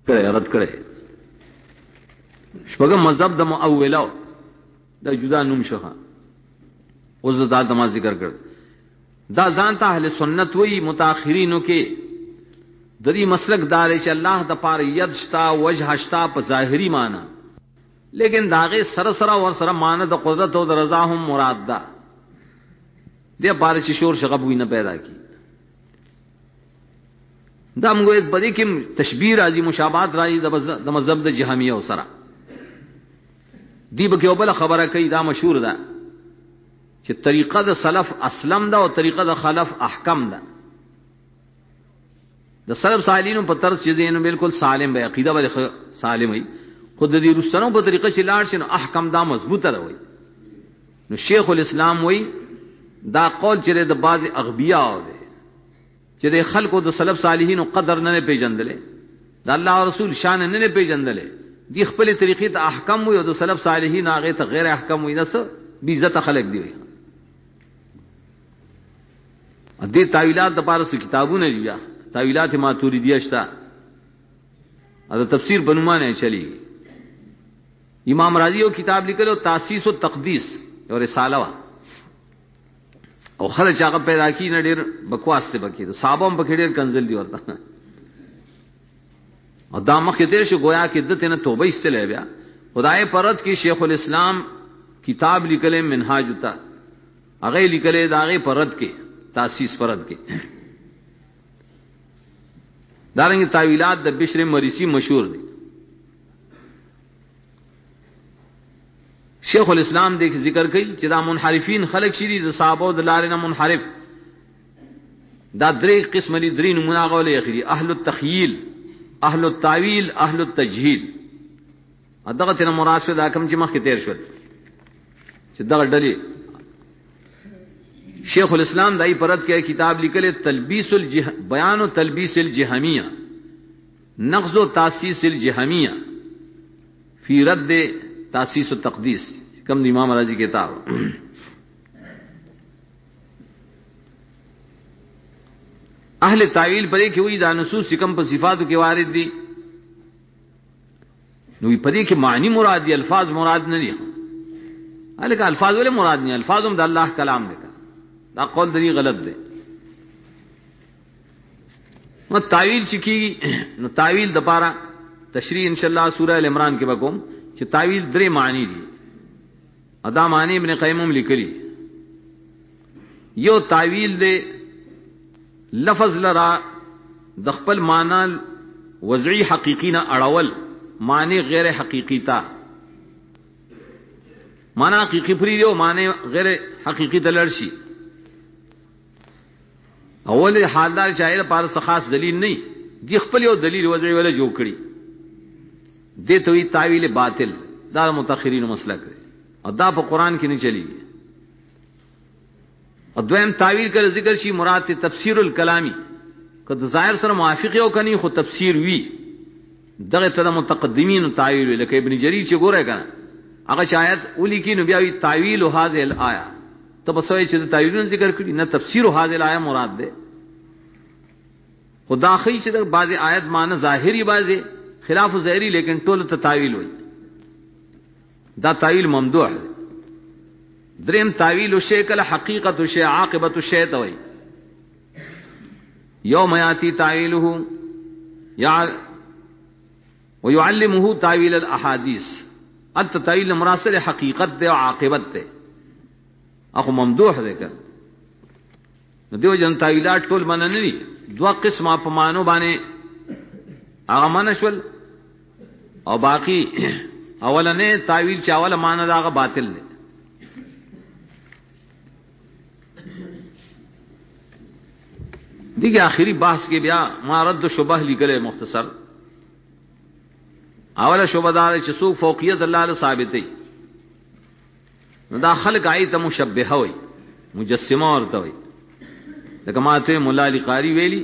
رد کړي. شپږم مذهب د مؤولو دا جدا نوم شوه. اوس دا دما ذکر کړ. دا ځان ته اهل سنت وی متأخرینو کې د دې مسلک دار چې الله د پاره ید شتا وجه شتا په ظاهری معنی، لیکن داغه سره سره ور سره معنی د قدرت او د رضا هم مراد ده. دې پاره چې شور شغب وینه پیدا کی. دا موږ په دې کې تشبیه راځي، مشابهت راځي د مذهب د جهمیه او سره. دی به کې بل خبره کوي، دا مشهور ده چې طریقه د سلف اسلم ده او طریقه د خلف احکم ده. د سلف صالحینو په طرز چې دین بالکل سالم به عقیده به سالم وي، خود دې رسنو په طریقه چې لاړ شي نو احکام دا مضبوطه وي. نو شیخ الاسلام وی دا قول چې د بعض اغبیاء ده چې د خلکو د سلف صالحینو قدر نه پیژندلې، د الله او رسول شان نه پیژندلې، دی خپل طریقې ته احکام وي او د سلف صالحین هغه ته غیر احکام وي. نس بی عزت خلق دی. ا دې تعویلات د پاره څه کتابونه دي، تعویلات ماتوریدیه شته، دا تفسیر بنومانه چلی. امام رازی یو کتاب لیکلو تاسیس التقدیس یو رساله وا، او خلک هغه پیدا کی نه ډیر بکواس څه بکی، صحابه هم پکې ډیر کنزل دي ورته. او دا مخکې تیر شو گویا کې دته نه توبه استلې بیا خدای پرد کې شیخ الاسلام کتاب لیکلې منهاج تا، هغه لیکلې داغه پرد کې تاسیس پرد کې. دارنګ تعویلات د بشر مریسی مشهور دي. شیخ الاسلام دې ذکر کوي چې دا منحرفین خلق شری د صحابه د لارې نه منحرف. دا درې قسم دي، درې نمونه غولې اخري: اهل التخیل، اهل التاویل، اهل التجهیل. دغه تن مراد شو دا کوم چې مخکې تیر شو چې دغه ډلې شیخ الاسلام دای پرد کې کتاب لیکل تلبیس بیان و تلبیس الجهمیہ، نقض و تاسیس الجهمیہ فی رد تاسیس التقدیس، کم د امام رازی کتاب. اهل تعویل پرې کې وی دا نصوص کم په صفاتو کې وارد دي، نو پرې کې معنی مراد دي، الفاظ مراد نه دي. الکه الفاظ ولې مراد نه؟ الفاظ هم د الله کلام دی. دا قول دی غلط دی. نو تعویل چې کی نو تعویل د پاره تشریح ان شاء الله سورہ ال عمران کې وکوم چې تعویل درې معنی دي. ادا معنی ابن قیم هم لیکلي. یو تعویل دی لفظ لرا د خپل معنی وضعی حقیقی نه اړول، معنی غیر حقیقی تا معنی حقیقی پری دیو، معنی غیر حقیقی تلرشی. اول حالدار شاعر پر خاص دلیل نه دی، خپل یو دلیل وضعی ولا جوړ کړي، دې ته وی تعویل باطل. دا متأخرین مسلک دی او دا په قران کې نه چلیږي. او دویم تعویل کړه ذکر شي مراد ته تفسیر الکلامی، کله ظاهر سره موافق یو کني خو تفسیر وی دغه ته متقدمین تعویل لکه ابن جریر چې ګوره کنه هغه شاید اولی کې نو بیا وی تعویل هذه الايه، تب سوي چې تعویلونه ذکر کړي نه تفسیر هذه الايه مراد ده. خدا خی چې د بعض آیت معنی ظاهری بعضی خلاف ظاهری، لیکن ټول ته تعویل وي. دا تعویل ممدوح ده. دریم تعویل شی کله حقیقت شی عاقبت شی ته وي. یوم یاتی تعویله یا ويعلمه تعویل الاحاديث. انت تعویل مراسل حقیقت ده او عاقبت ده، اخو ممدوح ده که دیو جن تعویلات ټول منه نه دي. دوا قسمه په مانو باندې هغه منشول او باقی اولنې تعویل چې اوله معنی دا هغه باطل ده. دیگه آخری بحث کې بیا ما رد شبهه لیکل مختصر. اوله شبهه دا چې څوک فوقیت الله له ثابتې، نو دا خلق آیت مشبهه وي، مجسمه ورته وي. لکه ماته مولا علی قاری ویلی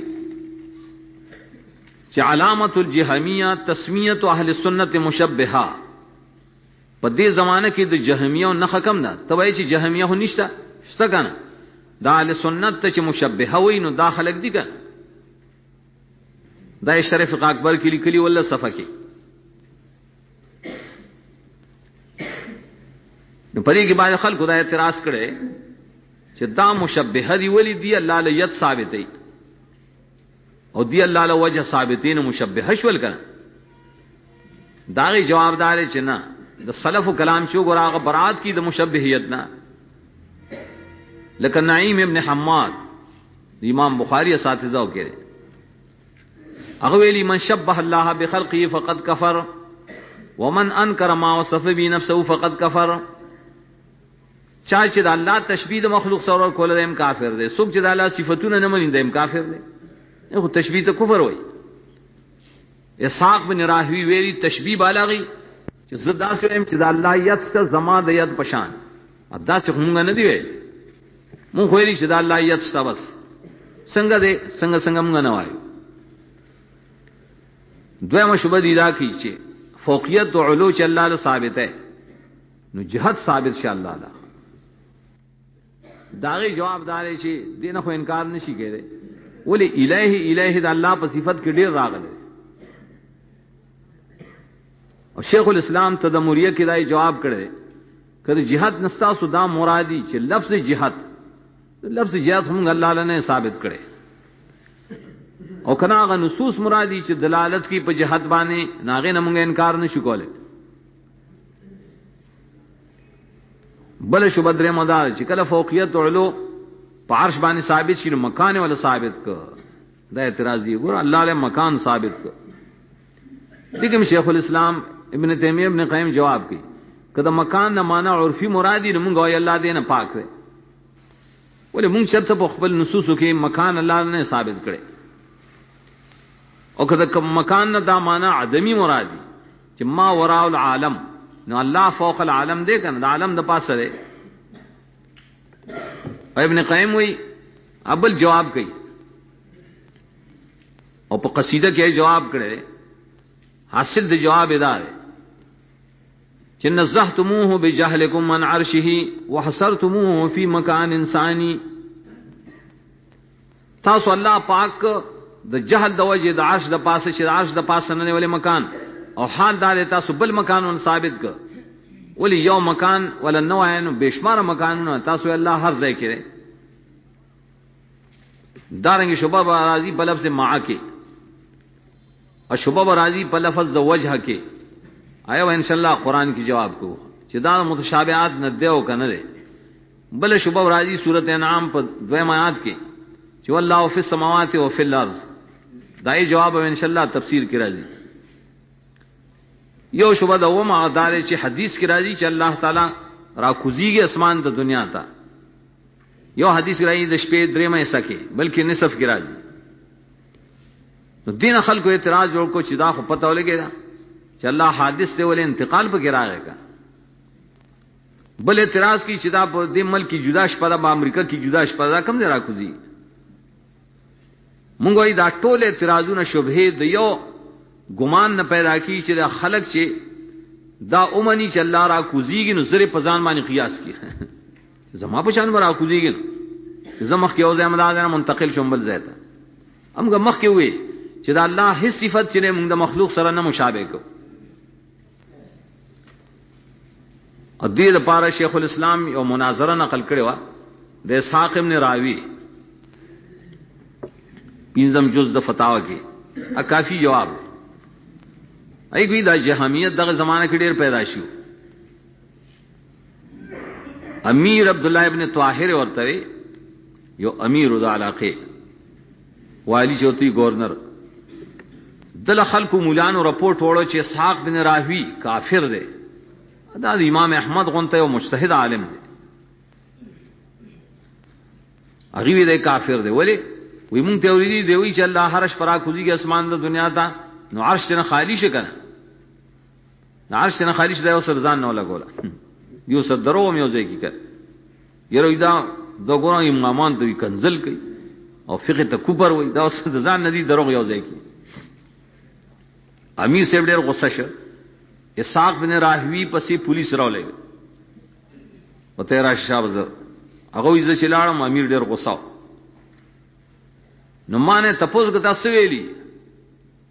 چې علامت الجهمیه تسمیه اهل السنت مشبهه. په دې زمانه کې د جهمیه نه حکم نه توای چې جهمیه نشته شته کنه، دا اهل سنت ته چې مشبهه وي نو دا خلق دي کنه. دا شریف اکبر کې لیکلي ولا صفه کې نو پرې کې باندې خلکو دا اعتراض کړي چې دا مشبهه دی ولی دی الله له ید ثابتې او دی الله له وجه ثابتین مشبهه شول کنه داغي جوابدار چې نه د سلف کلام شو ګراغه برات کی د مشبهیت نه لکه نعیم ابن حماد امام بخاری اساتذہ وکړي هغه ویلي من شبه الله بخلقه فقد كفر ومن انكر ما وصف به نفسه فقد كفر چا چې د الله تشبیه د مخلوق سره کول دیم کافر دی څوک چې د الله صفاتونه نه مني دیم کافر دی یو تشبیه ته کفر وای اسحاق بن راهوی ویلي تشبیه بالغی چې زدا سره چې د الله ید ست زما د ید پشان ادا څه موږ نه دی ویل مونږ ویلي چې د الله ید ست بس څنګه دې څنګه موږ نه وایو دویمه شوبه دی دا کی چې فوقیت او علو چې الله له ثابت ہے نو جهت ثابت شه الله له داغي جواب دار چې دینه خو انکار نشي کېده ولی الہ د الله په صفت کې ډیر راغله او شیخ الاسلام تدمریه کې دای جواب کړي کله جهاد نستا سودا مرادی چې لفظ جهاد هم الله له نه ثابت کړي او کنا غ نصوص مرادی چې دلالت کی په جهاد باندې ناغه نه مونږ انکار نشو کوله بل شو بدر مدار چې کله فوقیت علو په عرش باندې ثابت شي مکان ولا ثابت ک دا اعتراض دی ګور الله له مکان ثابت ک لیکن شیخ الاسلام ابن تیمیہ ابن قیم جواب کی کدا مکان نه معنا عرفی مرادی نه مونږ وای الله دې نه پاک دی ولې مونږ شرط په خپل نصوص کې مکان الله نه ثابت کړي او کدا مکان نه دا معنا عدمی مرادی چې ما وراء العالم نو الله فوق العالم دې کنه د عالم د پاسه دی ابن قیم وی ابل جواب کوي او په قصیده کې جواب کړي حاصل د جواب ادا ہے چې نزهتموه بجهلکم من عرشه وحصرتموه فی مکان انسانی تاسو الله پاک د جهل د وجه د عرش د پاسه چې عرش د پاسه نه ولې مکان او حال دار تاسو بل مکان ثابت ک ولی یو مکان ولا نوعین بشمار مکانونه تاسو الله هر ځای کې دارنګ شوبه راضی په لفظ مع کې او شوبه راضی په لفظ د وجه کې آیا ان شاء الله قران کی جواب کو چې دا متشابهات نه دیو کنه دی بل شوبه راضی سورۃ انعام په دویم آیات کې چې والله فی السماوات و فی الارض دای جواب ان شاء الله تفسیر کې راځي یو شوبه د و ما دار چې حدیث کې راځي چې الله تعالی را کوزیږي اسمان د دنیا ته یو حدیث راځي د شپې درې مې سکه بلکې نصف کې راځي نو دین خلکو اعتراض جوړ کو چې دا خو پته ولګی چې الله حادث سے ولې انتقال په ګراغه کا بل اعتراض کی چې دا په دې ملک کی جدا شپه د امریکا کی جدا شپه دا کم نه راکوزي مونږ وای دا ټول اعتراضونه شبهه د یو ګمان نه پیدا کی چې دا خلق چې دا اومني چې الله را کوزيږي نو زره په ځان باندې قیاس کی زما په شان را کوزيږي زمخ کې او زمدا منتقل شوم بل ځای ته امګه مخ کې وي چې دا الله هیڅ صفت چې موږ د مخلوق سره نه مشابه کو ا دې لپاره شیخ الاسلام یو مناظره نقل کړی و د اسحاق ابن راوی پنځم جز د فتاوا کې ا کافی جواب ای کوي د جهمیت دغه زمانہ کې ډیر پیدا شو امیر عبد الله ابن طاهر ورته یو امیر د علاقه والی چوتھی گورنر دل خلق مولانو رپورٹ وړو چې اسحاق بن راهوی کافر دی دا د امام احمد غونته یو مجتهد عالم دی هغه وی دی کافر دی ولی وی مونږ ته ورېدی دی وی چې الله هرش پرا کوزيږي اسمان د دنیا ته نو عرش نه خالی شي کنه عرش نه خالی شي دا اوس ځان نه لګولا یو څه درو مې وځي کی کړ یره دا دغه امامان ته کنزل کوي او فقه ته کوپر وای دا اوس ځان نه دي درو یو ځای کی امیر صاحب ډېر غصه شو اسحاق بن راهوی پسې پولیس راولې او ته را شابز هغه یې چې لاړم امیر ډېر غصه نو مانه تپوس غتا سویلی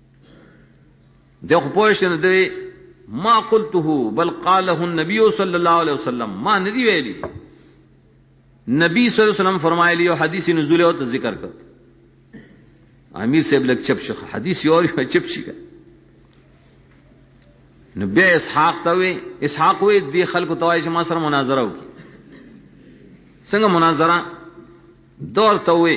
देखो पोषण दे ما قلته بل قاله النبي صلی اللہ علیہ وسلم ما ندی ویلی نبی صلی اللہ علیہ وسلم فرمائے لیو حدیث نزول ہو تو ذکر کر امیر سے بلک چپ شخ حدیث اور چپ شکا نبی اسحاق توے اسحاق ہوئے دی خلق توائش ما سر مناظرہ ہوگی سنگ مناظرہ دور توے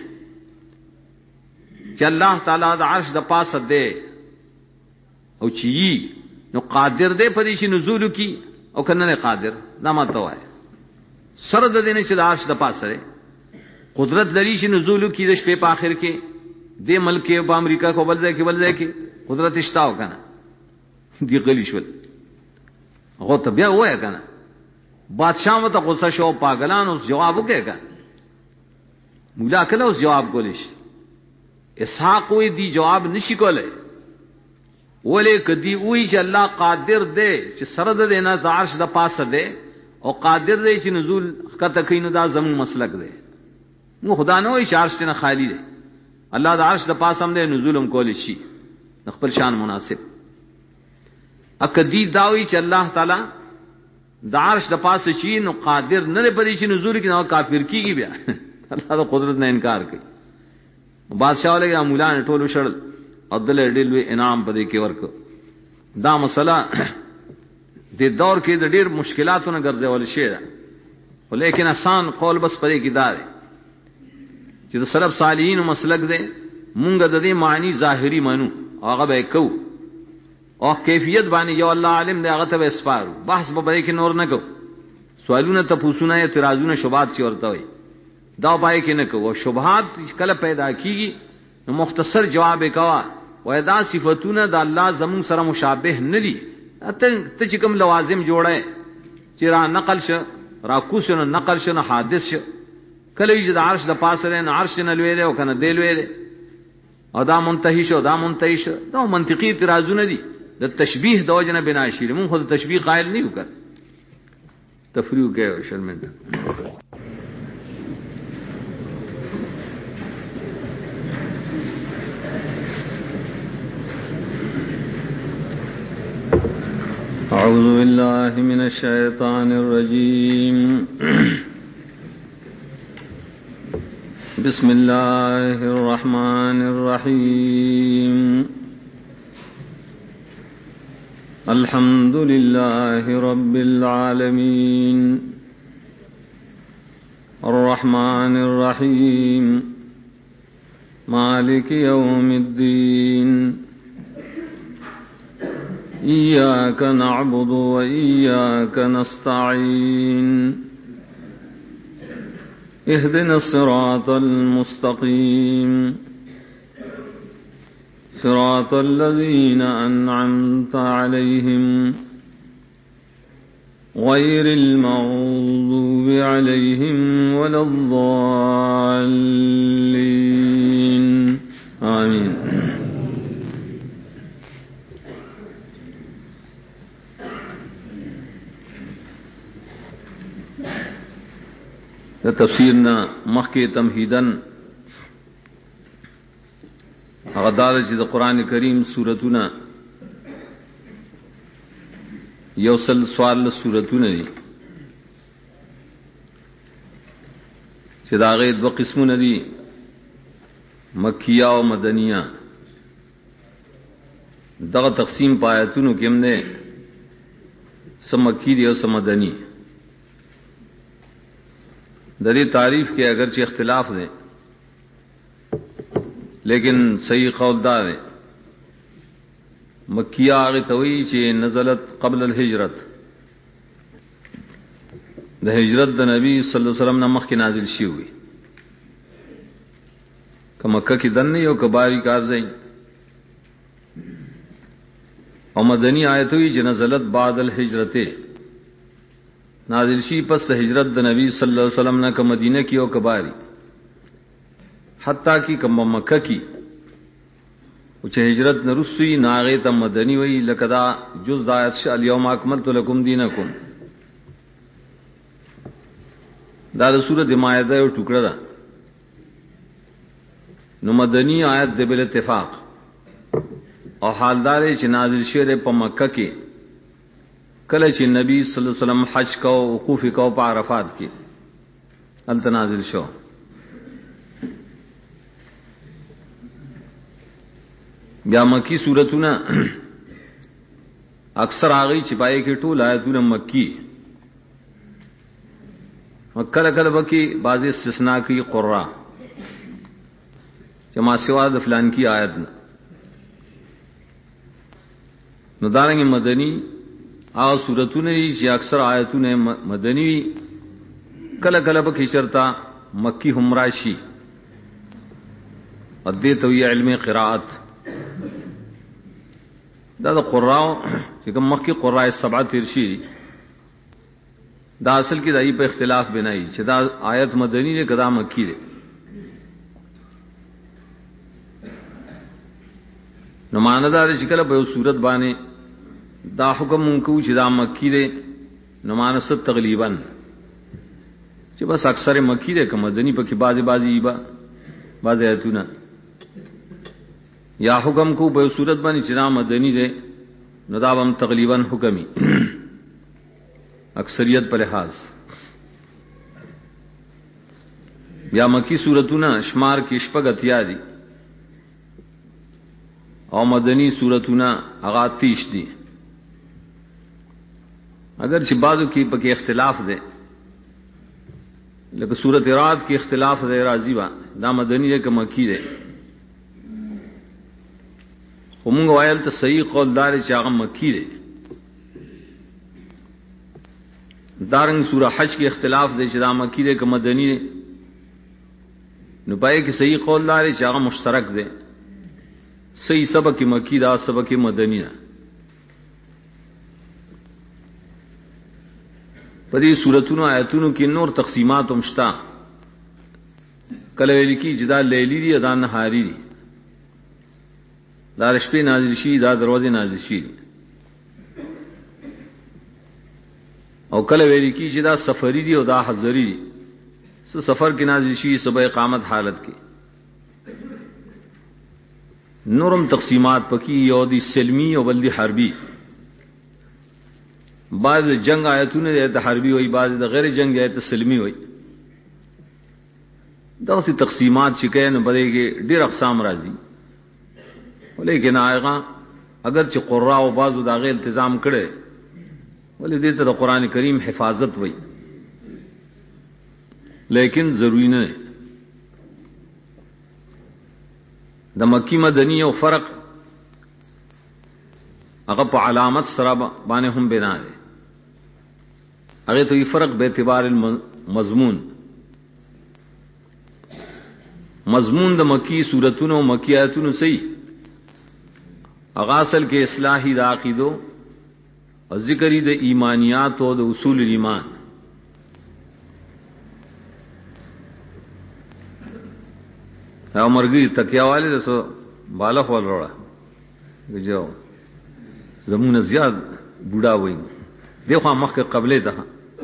کہ اللہ تعالیٰ دا عرش دا پاس دے او چی نو قادر دے پدیشی نزول کی او کنن قادر دا ما تو ہے سرد دینے چھ دا عرش دا پاس رے قدرت لریشی نزول کی دش پہ پاخر کے دے ملک با امریکہ کو بلدے کے قدرت اشتاو کنا دی غلی شول غو تبیا ہوا ہے کنا بادشاہ متا غصہ شو پاگلان اس جوابو کے کنا مولا کلا اس جواب کو لیش اسحاق ہوئی دی جواب نشی کو لے ولی کدی ہوئی چھ اللہ قادر دے چھ سرد دینا دا عرش دا پاس دے او قادر دے چھ نزول کا تکین دا زمون مسلک دے نو خدا نو ہوئی چھ عرش تینا خالی دے اللہ دا عرش دا پاس ہم دے نزولم کولی شی نخبر شان مناسب اکدی داوی چھ اللہ تعالی دا عرش دا پاس چی نو قادر نہ دے پدی چھ نزول کی نو کافر کی گی بیا اللہ دا قدرت نے انکار کی بادشاہ والے گا مولا نے ٹولو شڑل عبداللہ ڈیلوی انعام پدے کے ورک دا مسئلہ دے دور کے دا دیر مشکلاتوں نے گرزے والے شیر لیکن آسان قول بس پدے کی دار ہے کہ دا سلب صالحین مسلک دے مونگا دا دے معنی ظاہری منو آغا بے کو اور کیفیت بانی یو اللہ عالم دے آغا تب اسپارو بحث با پدے کی نور نکو سوالون تپوسونا یا ترازون شبات چی ورتا ہوئی دا پائے کہ نکو شبہات کل پیدا کی گی مختصر جواب کوا و ادا صفتون دا اللہ زمون سره مشابه ندی ته چې کوم لوازم جوړه چې را نقل ش را کوس نه نقل ش نه حادث ش کله چې د عرش د پاسه نه عرش نه لوي او کنه دی لوي او دا منتهی شو دا منتهی شو دا منطقي اعتراضونه دي د تشبیه د وجنه بنا شي مون خود تشبیه قائل نه وکړ تفریو کې شرمنده أعوذ بالله من الشيطان الرجيم بسم الله الرحمن الرحيم الحمد لله رب العالمين الرحمن الرحيم مالك يوم الدين إياك نعبد وإياك نستعين اهدنا الصراط المستقيم صراط الذين أنعمت عليهم غير المغضوب عليهم ولا الضالين آمين تفسیرنا مخ کے تمہیدن غدار چې د قران کریم سورتونه یوصل سوال سورتونه دي چې دا غي دو قسمونه دي مکیه او مدنیه دغه تقسیم پایتونو کې هم نه سمکی دي او سمدنی دری تعریف کے اگرچہ اختلاف دیں لیکن صحیح قول دار ہے مکیہ آغی توئی چے نزلت قبل الحجرت دا ہجرت دا نبی صلی اللہ علیہ وسلم نمخ کی نازل شی ہوئی کہ مکہ کی دن نہیں ہو کباری کارزیں اور مدنی آیت ہوئی چے نزلت بعد الحجرت نازل شی پس ہجرت د نبی صلی اللہ علیہ وسلم نے کہ مدینہ کی او کباری حتیٰ کی کم مکہ کی وچ ہجرت نرسوی ناغی تم مدنی وی لکدا جز دایت ش الیوم اکملت لکم دینکم دا سورۃ مائدہ او ٹکڑا دا نو مدنی آیت دے بل اتفاق او حالدار چې نازل شوه په مکه کې کله چې نبی صلی الله علیه وسلم حج کو وقوف کو په عرفات کې انت نازل شو. بیا مکی سورتونه اکثر هغه چې پای کې ټول آیتونه مکی کله کله بکی بعضی استثناء کی قرہ چې ما سوا د فلان کی آیت نه نو دارنګ مدنی او سورتونه چې اکثر آیتونه مدنی کله کله بکی چرتا مکی هم راشي ادې ته علم قرات دا د قراء چې کوم مکی قراء سبعه ترشی دا اصل کې دای په اختلاف بنای چې دا آیت مدنی نه کدا مکی ده. نو ماندار چې کله په صورت باندې دا حکم کو چې دا مکی ده نو مانس تقریبا چې بس اکثر مکی ده که مدنی په کې بازي ایبا باز آیتونه یا حکم کو په صورت باندې چې دا مدنی ده نو دا هم تقریبا حکمی اکثریت پر لحاظ. یا مکی سورتونه شمار کې شپږ اتیا دي او مدنی سورتونه هغه 30 دي. اگر چې بعضو کې پکې اختلاف ده لکه سورۃ رعد کې اختلاف ده راضی با دا مدنی ده که مکی ده خو موږ وایل ته صحیح قول دار چې هغه مکی ده. دارنګ سورہ حج کې اختلاف دی چې دا مکی دی که مدنی دی نو پای کې صحیح قول لري چې هغه مشترک دی صحیح سبق مکی دا سبق مدنی نه. په دې سوراتونو آیاتونو کې نور تقسیمات هم شته کله ویل کی چې دا لیلی دی دا نهاری دی دا شپې نازل شي دا دروازه نازل شي او کله ویل کی چې دا سفری دی او دا حضری دی سفر کې نازل شي صبح اقامت حالت کې نورم تقسیمات پکې یو دی سلمی او بل دی حربی بعض جنگ آیتونه د حربی وای بعض د غیر جنگ آیت سلمی وای دا سی تقسیمات چې کین بلې کې ډېر اقسام راځي ولیکن هغه اگر چې قرا او بعضو دا غیر تنظیم کړي ولې دې ته د قران کریم حفاظت وای لیکن ضروری نه د مکی مدنی او فرق هغه په علامت سره باندې هم بنا دی هغه ته فرق به اعتبار المضمون مضمون د مکی سورتونو مکی آیاتونو صحیح هغه اصل کې اصلاحی د عقیدو او ذکری د ایمانیات او د اصول ایمان او مرګي تکیا والے دسو بالا خول وروړه جو زمونه زیاد بوډا وای دغه مخکې قبله ده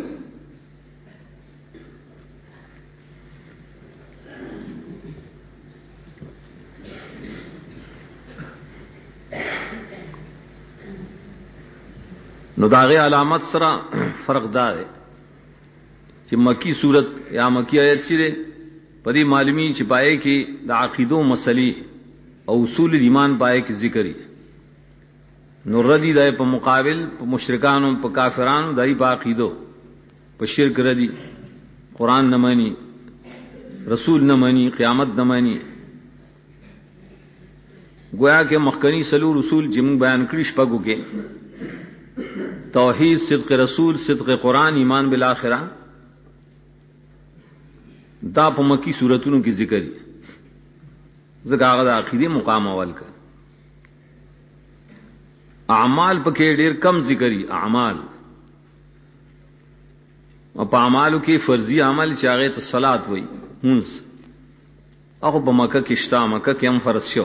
نو داغه علامت سره فرق دار چې مکی صورت یا مکی آیت چې پدې معلومی چې پائے کې د عقیدو مسلې او اصول ایمان پائے کې ذکرې نو ردی دای په مقابل په مشرکانو په کافرانو دای په عقیدو په شرک ردی قران نه مانی رسول نه مانی قیامت نه مانی گویا کې مخکنی سلو رسول چې موږ بیان کړی شپږو کې توحید صدق رسول صدق قران ایمان بالآخرہ دا په مکی سوراتونو کې ذکر زګه هغه د عقیده مقام اول کړ اعمال پکې ډېر کم ذکرې اعمال او په اعمالو کې فرضي عمل چې هغه ته صلات وای مونږ هغه په مکه کې شته مکه کې هم فرض شو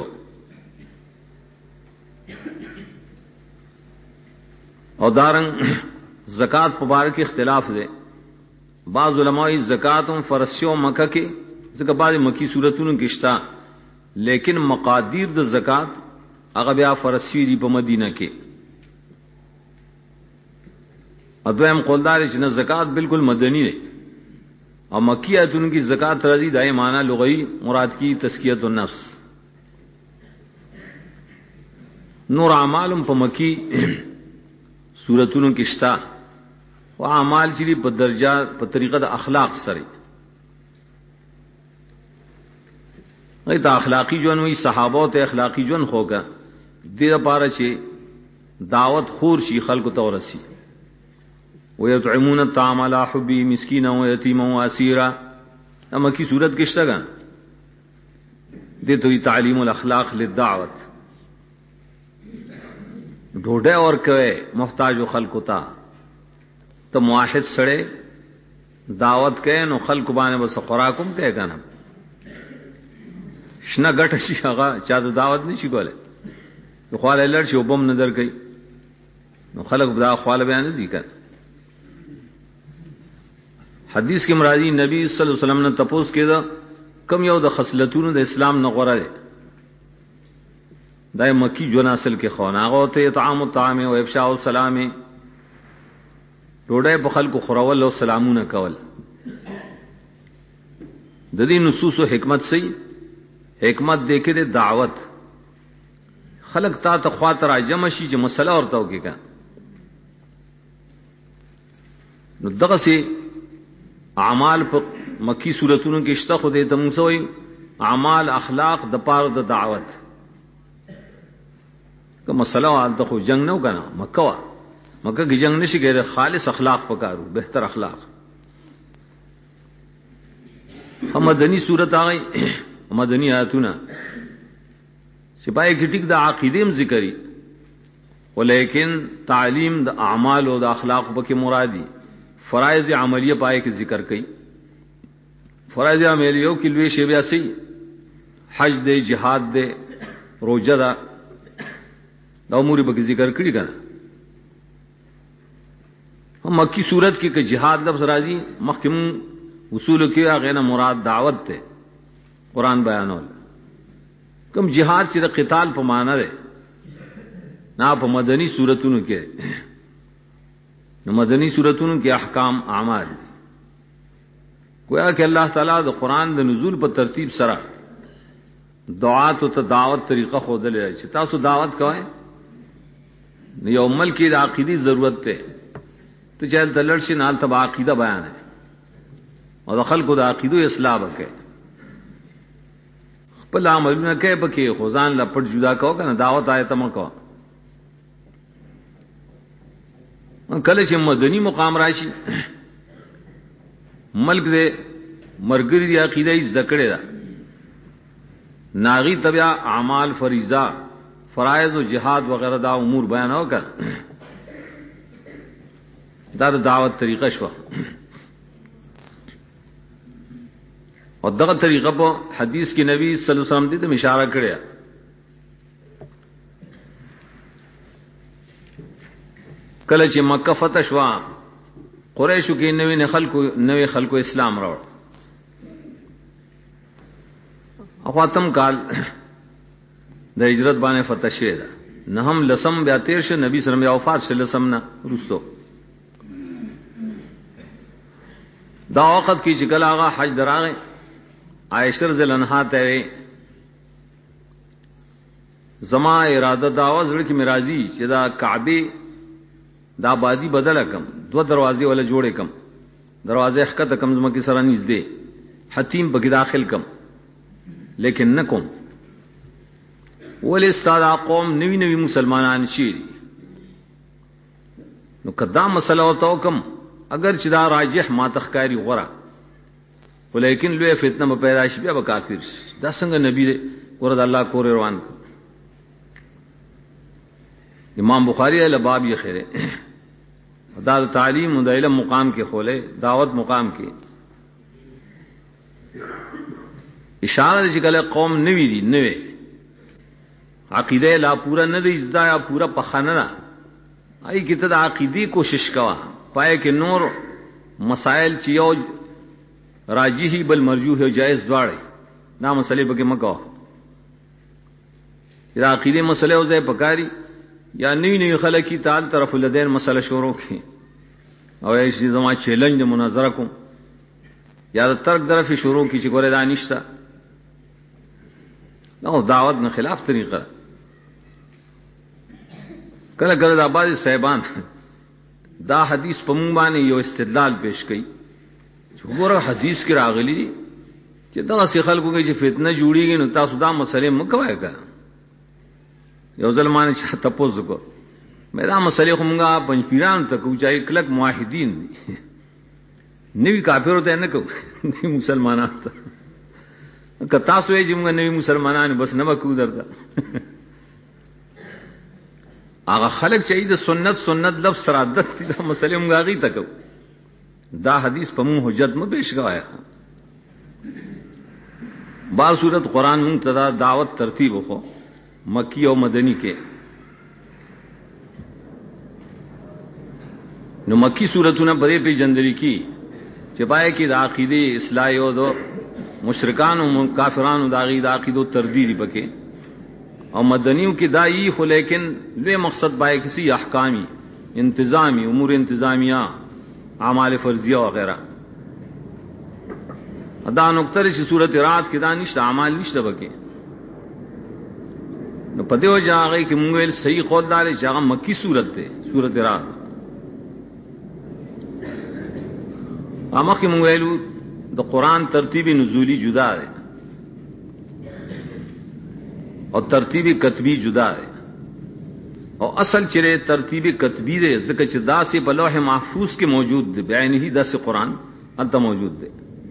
او دارنګ زکات په باره کې اختلاف دی بعض علماء زکات هم فرض شو مکه کې ځکه بعض مکی صورتونو کې شته لیکن مقادیر د زکات هغه بیا فرسی دی په مدینه کې. ادویم قولدار چې نه زکات بالکل مدنی دی او مکی آیتونو کی زکات راځي دای معنی لغوی مراد کی تزکیۃ النفس. نور اعمالم په مکی سورتونو کې شتا او اعمال چې په درجه په طریقه د اخلاق سره ایت اخلاقی جون وی صحابه ته اخلاقی جون خوګه دې لپاره چې دعوت خور شي خلکو ته ورسی ويطعمون الطعام على حبه مسكينا ويتيما واسيرا. اما کی صورت کې شته ګان دې ته تعلیم الاخلاق للدعوت. ډوډۍ اور کوي محتاج خلکو ته ته موحد سره دعوت کوي نو خلکو باندې بس خوراکم کوي کنه شنه ګټه شي هغه چا د دعوت نشي کوله نو خواله لړ شي وبم نظر کوي نو خلک دا خواله بیان ذکر. حدیث کې مرادی نبی صلی الله علیه وسلم نے تپوس کړه کم یو د خصلتونو د اسلام نه غوړه ده دای مکی جون اصل کې خوناغه ته اطعام الطعام او افشاء السلام ډوډۍ په خلکو خورول او سلامونه کول. د دې نصوص او حکمت سي حکمت دې کې د دعوت خلق تا ته خاطر جمع شي چې مسله ورته وکړه نو دغه سي اعمال په مکی صورتونو کې شته خو دې تمسوي اعمال اخلاق د پاره د دعوت که مسله حالت خو جنگ نه وکنه مکه کې جنگ نشي کېده خالص اخلاق پکارو بهتر اخلاق. مدنی صورت هغه مدنی آیاتونه چې پای کې ټیک د عقیدیم ذکرې ولیکن تعلیم د اعمال او د اخلاق پکې مرادي فرائض عملیه پای کې ذکر کړي. فرائض عملیو کې لوی شی بیا سي حج دې جهاد دې روزه دا امور به ذکر کړي کنه. هم مکی صورت کې چې جهاد لفظ راځي مخکم اصول کې هغه نه مراد دعوت ته قران بیانول کوم جهاد چې د قتال په معنی ده نه په مدنی صورتونو کې نو مدنی صورتونو کې احکام اعمال گویا کہ اللہ تعالیٰ د قرآن د نزول په ترتیب سره دعات او دعوت طریقه خود لري چې تاسو دعوت کوئ یو عمل کې د عقیدی ضرورت ته ته چل دلر شي نال تبع عقیده بیان ہے او د خلکو د عقیدو اصلاح وکړي خپل عملونه کوي پکې خدان لا پټ جدا کو کنه دعوت آیت مکو کله چې مدنی مقام راشي ملک دې مرګري دی عقیده یې ذکرې ده ناغي تبع اعمال فریضه فرائض او جهاد وغیرہ دا امور بیان وکړ دا دعوت طریقه شو او دغه طریقه په حدیث کې نبی صلی الله علیه وسلم دې ته اشاره کړې کله چې مکه فتح شو قریشو کې نوې خلکو اسلام راوړ او ختم کال د هجرت باندې فتح شوه ده نه هم لسم بیا تیر شه نبی صلی الله علیه وسلم وفات شه لسم نه رسو دا وخت کې چې کله هغه حج دراغه عائشہ رضی الله عنها ته زما اراده دا وزړه کې مرাজি چې دا کعبه دا بادی بدل کم دو دروازې ولا جوړې کم دروازې حقته کم زما کې سره نږدې حتیم بګی داخل کم لیکن نکم ولی استاد قوم نوی نوی مسلمانان شي نو کدا مسله او توکم اگر چې دا راجح ما تخکاری غره ولیکن لوی فتنه پیدا شي بیا کافر دا څنګه نبی ورته الله کور روان امام بخاری له باب یې خیره دا تعلیم او د علم مقام کې خوله دعوت مقام کې اشاره چې کله قوم نوی دي نوی عقیده لا پورا نه دی زدا یا پورا پخانه نه ای کی ته د عقیدی کوشش کوا پای کې نور مسائل چې یو راجحی بل مرجوح او جائز دواړي دا مسلې به کې مکو دا عقیده مسئله او ځای پکاري یا نوی خلک کی تعال طرف الدین مسله شروع کی او یې چې زما چیلنج مناظره کوم یا د ترک طرف شروع کی چې ګوره دا نشته نو دعوت نه خلاف طریقه کله کله د آبادی صاحبان دا حدیث په مونږ باندې یو استدلال پیش کړي چې ګوره حدیث کې راغلی چې دا څه خلکو کې چې فتنه جوړیږي نو تاسو دا مسلې مکوای کا یو ځلمانه چې تاسو کو مې دا مسلې خو مونږه پنځ پیران ته کوچای کلک موحدین دي نوی کافر ته نه کو نه مسلمانان ته که تاسو یې چې موږ نوی مسلمانان بس نه وکړو درته هغه خلک چې د سنت لفظ سره عادت دي دا مسلې موږ غي تکو دا حدیث په موږ حجت مو پیش کوایا بار صورت قران منتدا دعوت ترتیب وکړو مکی او مدنی کې نو مکی صورتونه بڑے په جندري کې چې پای کې د عقیده اصلاح او د مشرکان او کافرانو داغي د عقیدو تردید پکې او مدنیوں کی دائی خو لیکن لوی مقصد پائے کسی احکامی انتظامی امور انتظامیہ اعمال فرضیہ وغیرہ ادا نقطر چی صورت رات کی دا نشتا اعمال نشتا بکے نو پتے ہو جا گئی کہ منگویل صحیح قول دارے چاہاں مکی صورت تے صورت رات آمخی منگویلو دا قرآن ترتیب نزولی جدا ہے اور ترتیب کتبی جدا ہے اور اصل چرے ترتیب کتبی دے ذکر چدا سے بلوح محفوظ کے موجود دے بیان ہی دس قرآن انت موجود دے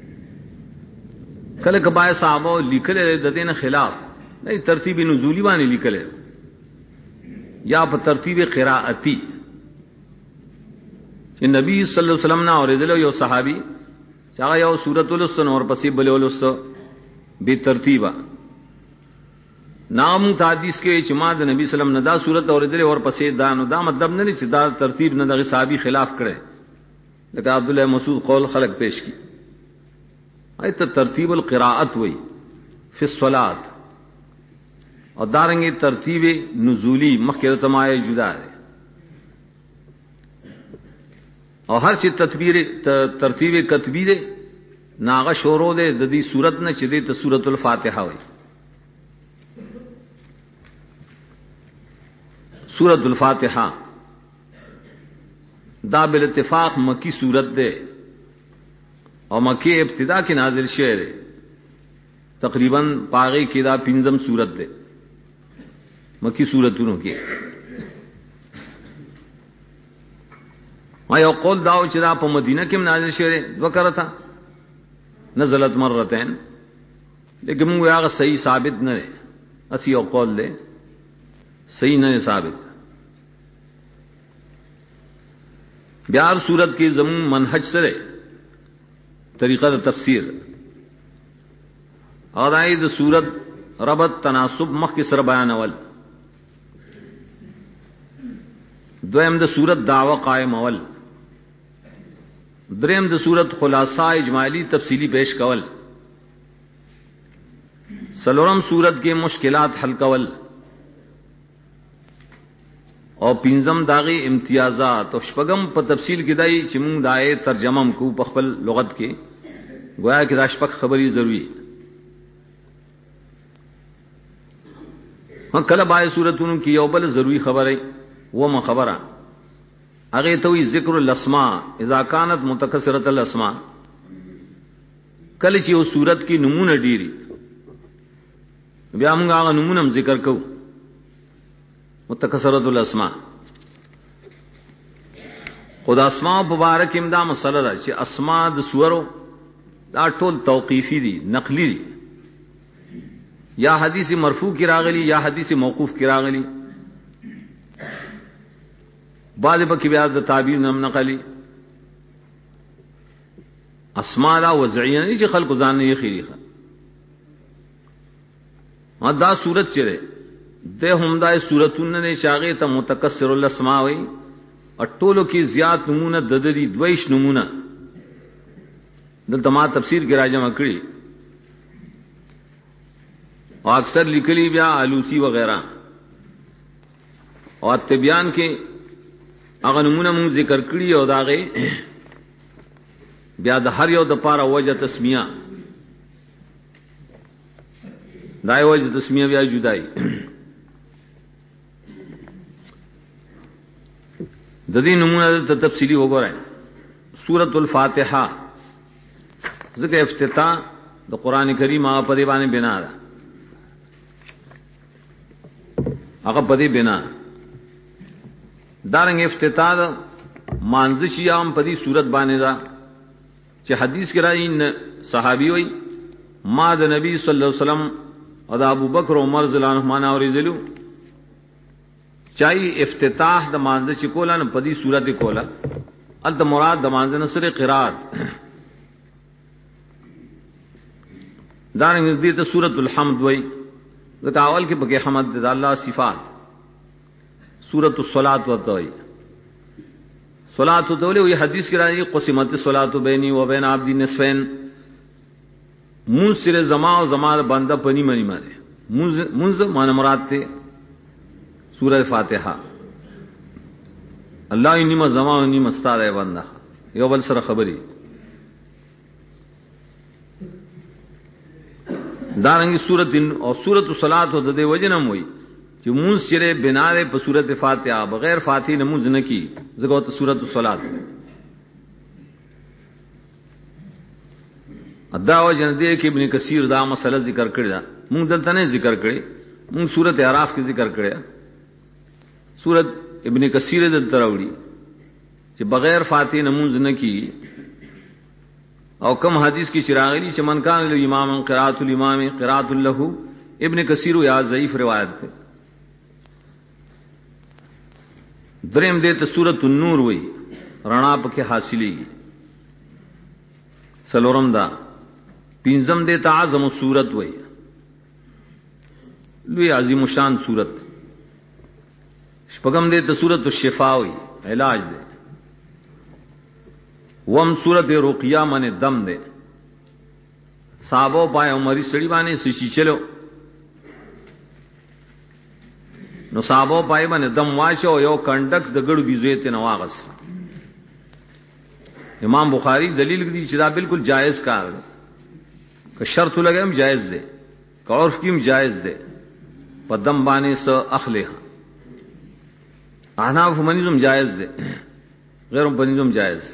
کل کبائے صحابہ لکھلے ددین خلاف نہیں ترتیب نزولی بانے لکھلے یا ترتیب قراءتی کہ نبی صلی اللہ علیہ وسلم نا اور ادلو یو صحابی چاہا یو سورت الستن اور پسی بلے الستو بے ترتیبہ نام حدیث کے اجماع نبی سلام ندا صورت اور ادھر اور پسے دان دا مطلب نہیں چې دا ترتیب نه د صحابي خلاف کړي لکه عبد الله مسعود قول خلق پیش کی ایت ترتیب القراءت وی فی الصلاۃ اور دارنګ ترتیب نزولی مخکې تمای جدا ہے اور ہر چیز ترتیب کتبی دے ناغه شورو دے د دې صورت نه چې د سورۃ الفاتحه وی سورۃ الفاتحہ دا بالاتفاق مکی سورت دے اور مکی ابتدا کی نازل شعر تقریباً پاغی کی دا پنزم سورت دے مکی سورتونوں کی یو قول داو چې دا په مدینہ کې نازل شعر وکړه تھا نزلت مرتين لیکن موږ هغه صحیح ثابت نه دی اسی یو قول دے صحیح نه ثابت بیار صورت کی زمون منہج سرے طریقہ تفسیر اور آئید صورت ربط تناسب مخ کی سر بیان اول دویم د صورت دعوی قائم اول دریم د صورت خلاصہ اجمالی تفصیلی پیش کول سلورم صورت کے مشکلات حل کول اور پنزم داغی امتیازات اور شپگم پر تفصیل کی دائی چمنگ دائے ترجمم کو پخبل لغت کے گویا کہ داشپک خبری ضروری ہاں کلب آئے صورتوں کی یوبل ضروری خبر ہے وہ خبر اگے تو ذکر الاسماء اذا كانت متکثرۃ الاسماء کل چی وہ صورت کی نمونہ ڈیری بیا موږ هغه نمونه ذکر کو متکثرۃ الاسماء خدا اسماء مبارک امدا مسله ده چې اسماء د سورو دا ټول توقیفی دي نقلی دي یا حدیث مرفوع کی راغلی یا حدیث موقوف کی راغلی بعض پکې بیا د تعبیر نم نقلی اسماء دا وضعیه نه چې خلق ځان نه خیریخه دا صورت چره ده همدا صورتونه نه چاغه ته متکثر الاسماء وي اټولو کې زیات نمونه د دې دویش نمونه دلته ما تفسیر کې راځم کړی او اکثر لیکلی بیا علوسی وغیرہ اور تبیان کې هغه نمونه مون ذکر کړی او داغه بیا د هر یو د پاره وجه تسمیه دای وجه تسمیه بیا جدای د دې نمونه ته تفصیلی وګورئ سورۃ الفاتحه ذکر افتتاح د قران کریم هغه په دې باندې بنا ده هغه په دې بنا دارنګ افتتاح مانځشي هم په دې صورت باندې ده چې حدیث کې راځي صحابي وي ما د نبی صلی الله علیه وسلم او د ابو بکر عمر رضی الله عنهما نه اوریدلو چای افتتاح د مانځ چې کولا نه په دې صورت کولا ال مراد د مانځ نه سره قرات دارنګ دې ته سورۃ الحمد وای د اول کې پکې حمد د الله صفات سورۃ الصلاۃ وتوي صلاۃ وتوي وی حدیث کې راځي قسمت الصلاۃ بیني و بین عبد نصفین منذ زما او زما بنده پنی منی ماره منذ مان مراد ته سورۃ فاتحه الله انما زما او انما استاره بنده یو بل سره خبري دارنګي سورۃ او سورۃ الصلاۃ د دې وجنم وي چې مونږ چیرې بناره په سورۃ فاتحه بغیر فاتحه نماز نه کی زګو ته سورۃ الصلاۃ ادا وجن دې کې ابن کثیر دا مسله ذکر کړی دا مونږ دلته نه ذکر کړی مونږ سورۃ اعراف کې ذکر کړی سورۃ ابن کثیر دلته راوړي چې بغیر فاتحه نماز نه کی او کم حدیث کی شراغلی چې من کان له امام قرات الامام قرات له ابن کثیر یا ضعیف روایت ده دریم دې ته سورۃ النور وای رڼا پکې حاصلېږي سلورم دا پنځم دې ته اعظم سورۃ وای لوی عظیم شان سورۃ شپږم دې ته سورۃ الشفاء وای علاج ده وم سورت رقیہ من دم دے صحابو پائے عمری سڑی بانے سچی چلو نو صحابو پائے بانے دم واشو یو کنڈک د گڑ بیزویت نواغس امام بخاری دلیل دی چې دا بالکل جائز کار ده کہ شرط لگے ہم جائز دے کہ عرف کیم جائز دے په دم بانے س اخلہ احناف منیزم جائز دے غیر منیزم جائز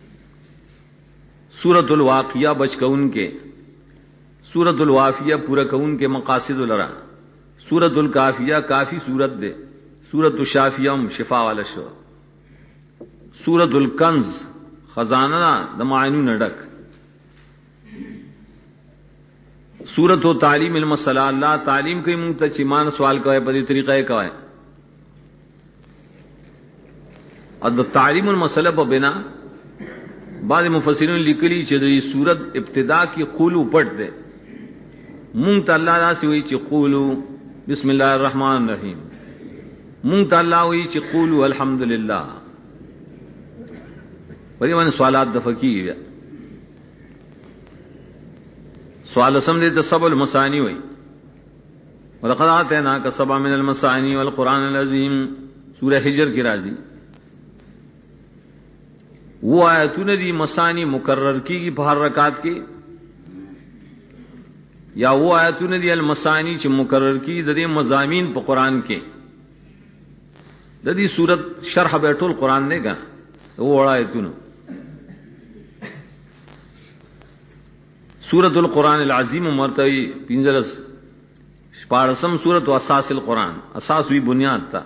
سورۃ الواقیہ بچ کون کے سورۃ الوافیہ پورا کون کے مقاصد الرا سورۃ الکافیہ کافی سورت دے سورۃ الشافیہ شفا والا شو سورۃ الکنز خزانہ د معانو نڈک سورۃ تعلیم المسلہ اللہ تعلیم کے منہ ته چمان سوال کوي په دې طریقې کوي او د تعلیم المسلہ په بنا بعض مفسرین لیکلی چې د سورت ابتدا کې قولو پټ ده مونږ ته الله راسي وی چې قولو بسم الله الرحمن الرحیم مونږ ته الله وی چې قولو الحمدلله په دې باندې سوالات د فقيه سوال سم دې ته سبع المسانی وی ولقد اتیناک سبع من المسانی والقران العظیم سورہ حجر کی راځي وہ آیتونه دي مسانی مکرر کیږي په هر رکعت کې یا وہ آیتونه دي المسانی چې مکرر کیږي د دې مضامین په قران کې د دې صورت شرح به ټول قران نه غا وہ آیتونه سورۃ القرآن العظیم مرتبه 15 شپارسم سورۃ اساس القرآن اساس وی بنیاد تا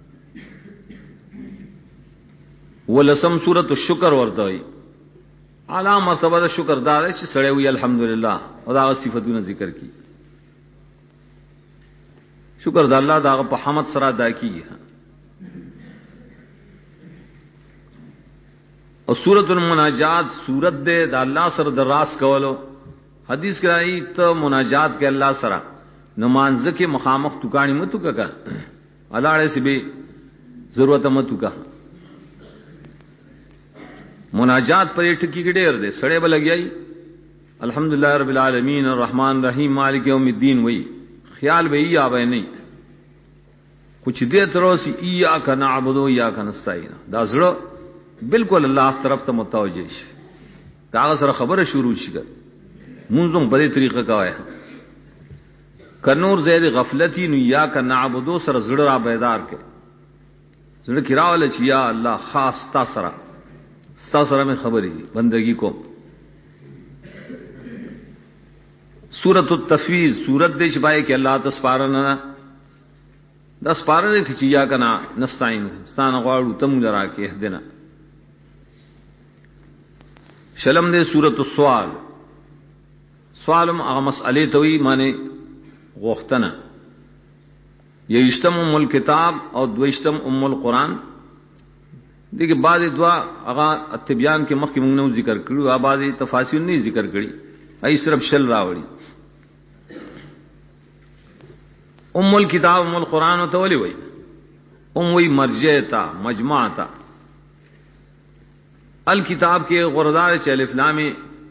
ولسم سورۃ الشکر ورته وي اعلی مرتبه د شکر دار چې سړی وي الحمدلله او دا صفاتونه ذکر کی شکر د الله دا په حمد سره ادا کیږي او سورۃ المناجات سورۃ د الله سره د راس کولو حدیث کرائی ته مناجات کې الله سره نماز کې مخامخ توکانی متو کا الاړې سی به ضرورت متو کا مناجات پر ټکی کې ډېر دے سړې بل لګیای الحمدللہ رب العالمین الرحمن الرحیم مالک یوم الدین وی خیال به یا به نه کچھ دې تروسی ایاک نعبد و ایاک نستعین دا زړه بالکل الله طرف ته متوجه شي دا سره خبره شروع شي مونږ په دې طریقه کوي کنور زید غفلتی نو ایاک نعبد سره زړه را بیدار کې زړه کې راول چې یا الله خاص تا سره مې خبرې بندگی کو سورۃ التفویض سورۃ دې شپای کې الله تسپارنه د سپارنه کې چې یا کنا نستعين ستانه غواړو تم لرا کې اهدنا شلم دې سورۃ السوال سوالم هغه مسئله توي معنی غوښتنه یشتم ام الكتاب او دویشتم ام القرآن دغه بعد دعا هغه التبیان کې مخکې موږ نو ذکر کړو بعضی تفاسیر نه ذکر کړي ای صرف شل راوړي ام الكتاب ام القرآن ته ولي وای وی مرجع تا مجمع تا الکتاب کې غردار چې الف لام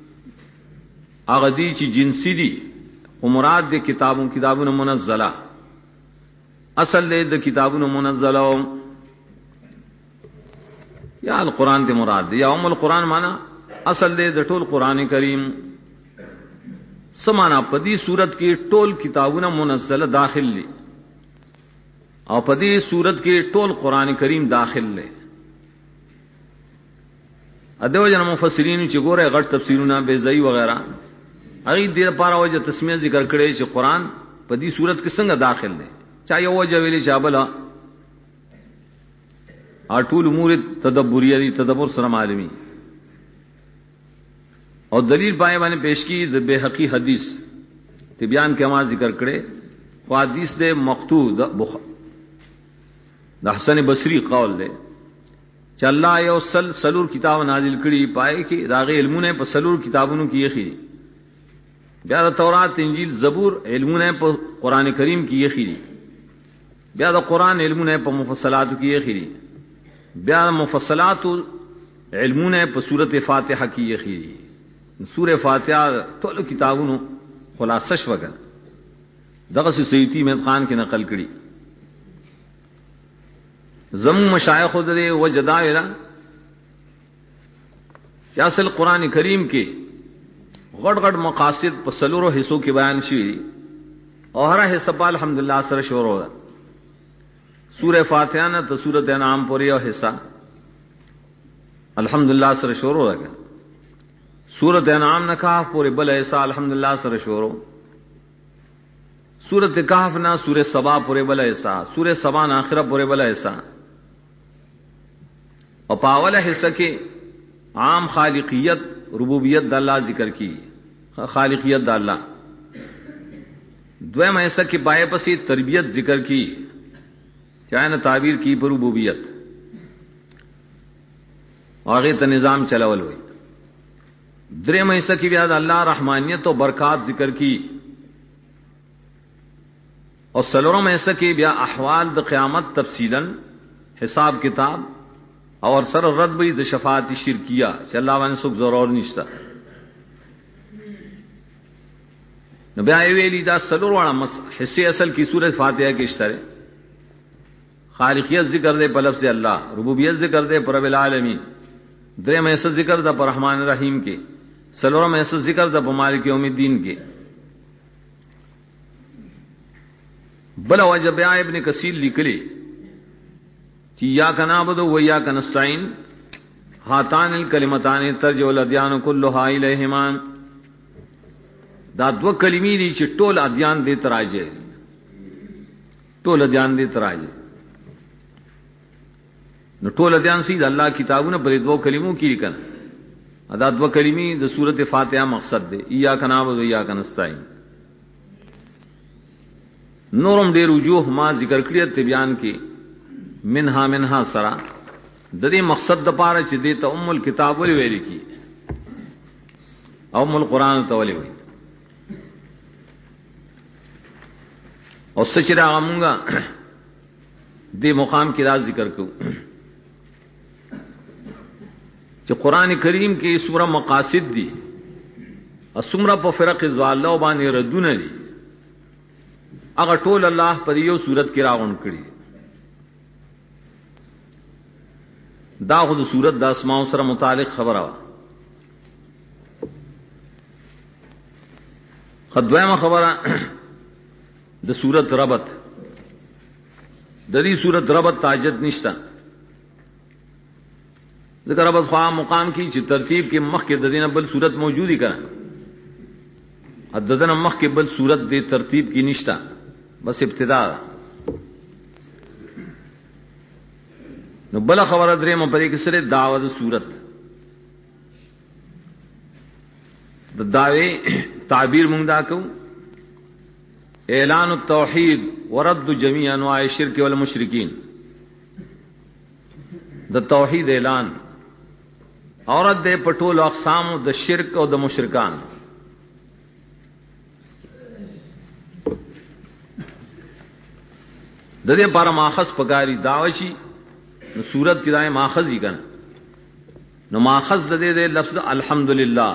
اغدی چې جنسی دي او مراد د کتابونو منزله اصل د کتابونو منزله یا القرآن ته مراد دی یا ام القرآن معنا اصل د ټول قران کریم سمانا پدی صورت کې ټول کتابونه منزله داخل لي او پدی صورت کې ټول قران کریم داخل لي ادو جن مفسرین چې ګوره غټ تفسیرونه به زئی وغیرہ هغه دې لپاره وجه تسمیه ذکر کړي چې قران پدی صورت کې څنګه داخل لي چا یو وجه ویلي شابلا اټول امور تدبریه دي تدبر سره معلومي اور دلیل پائے باندې پیش کی د بیہقی حدیث تبیان کے ما ذکر کړي او حدیث دے مقطوع د حسن بصری قول دے چې الله یو سلور کتاب نازل کړي پائے کې داغه علمونه په سلور کتابونو کې یې خېری بیا د تورات انجیل زبور علمونه په قران کریم کې یې خېری بیا د قران علمونه په مفصلات کې یې خېری بیا مفصلات علمونه په سورته فاتحه کې یې خېری سورہ فاتحہ ټول کتابونو خلاصه شوګل دغه سیوطی احمد خان کې نقل کړي زم مشایخ درې وجدایلا چې اصل قران کریم کې غټ غټ مقاصد په سلورو حصو کې بیان شوي او هر حصہ په الحمدلله سره شروع ده سورہ فاتحہ نه ته سورۃ انعام پورې یو حصہ الحمدلله سره شروع ده سورۃ انعام نہ کہف پورے بل ایسا الحمدللہ سر شورو سورۃ کہف نہ سورہ سبا پورے بل ایسا سورہ سبا نہ آخرہ پورے بل ایسا اور پاول حصہ کے عام خالقیت ربوبیت د اللہ ذکر کی خالقیت د اللہ دویم حصہ کے بائے پسی تربیت ذکر کی چاہے نہ تعبیر کی پر ربوبیت آگے تا نظام چلاول ہوئی دریم حصہ کی بیاد اللہ رحمانیت و برکات ذکر کی اور سلورم حصہ کی بیا احوال د قیامت تفصیلا حساب کتاب اور سر رد بی د شفاعت شرکیہ چې الله باندې څوک ضرور نشتا نو بیا ویلی دا سلور واړه حصے اصل کی سورۃ فاتحہ کې اشتره خالقیت ذکر دے په لفظ اللہ ربوبیت ذکر دے پر رب العالمین دریم حصہ ذکر دا پر رحمان الرحیم کے سلورم ایسا ذکر دا مالک یوم الدین کے بلا وجب ابن کثیر لکھلے کہ یا نعبد و یا نستعین ہاتان الکلمتان ترجع الادیان کلها الیہما دا دو کلمی دی چې ټول ادیان دې تراجه ټول ادیان دې تراجه نو ټول ادیان سید الله کتابونه پر دو کلمو کې لیکل ادا دو کلمی د سورۃ فاتحہ مقصد دے ایاک نعبد و ایاک نستعین نورم ډیر وجوه ما ذکر کړی ته بیان کې منها سرا د دې مقصد د پاره چې دې ته ام الکتاب ولې ویل کی او ام القرآن ته ولې ویل او سچرا غمونګه دې مقام کې راز ذکر کو چې قران کریم کې سوره مقاصد دي او سوره په فرق زوالو باندې ردونه دي هغه ټول الله په یو صورت کې راغون کړی دا خود صورت د اسماء سره متعلق خبره وا. خدویمه خبره د صورت ربط، د دې صورت ربط تاجت نشتا، ذکر ربط خوا مقام کی چې ترتیب کې مخ کې د دینه بل صورت موجودی کړه، عددن مخ کې بل صورت دې ترتیب کې نشتا، بس ابتدا. نو بل خبره درې مو پرې کې سره دعوت صورت د دعوی تعبیر مونږ دا کو اعلان التوحید ورد جميع انواع الشرك والمشرکین، د توحید اعلان اورد دې پټول اقسام د شرک او د مشرکان. د دې لپاره ماخذ پکاري داوشي، نو صورت کې دای ماخذ یې کنه، نو ماخذ د دې لفظ الحمدللہ.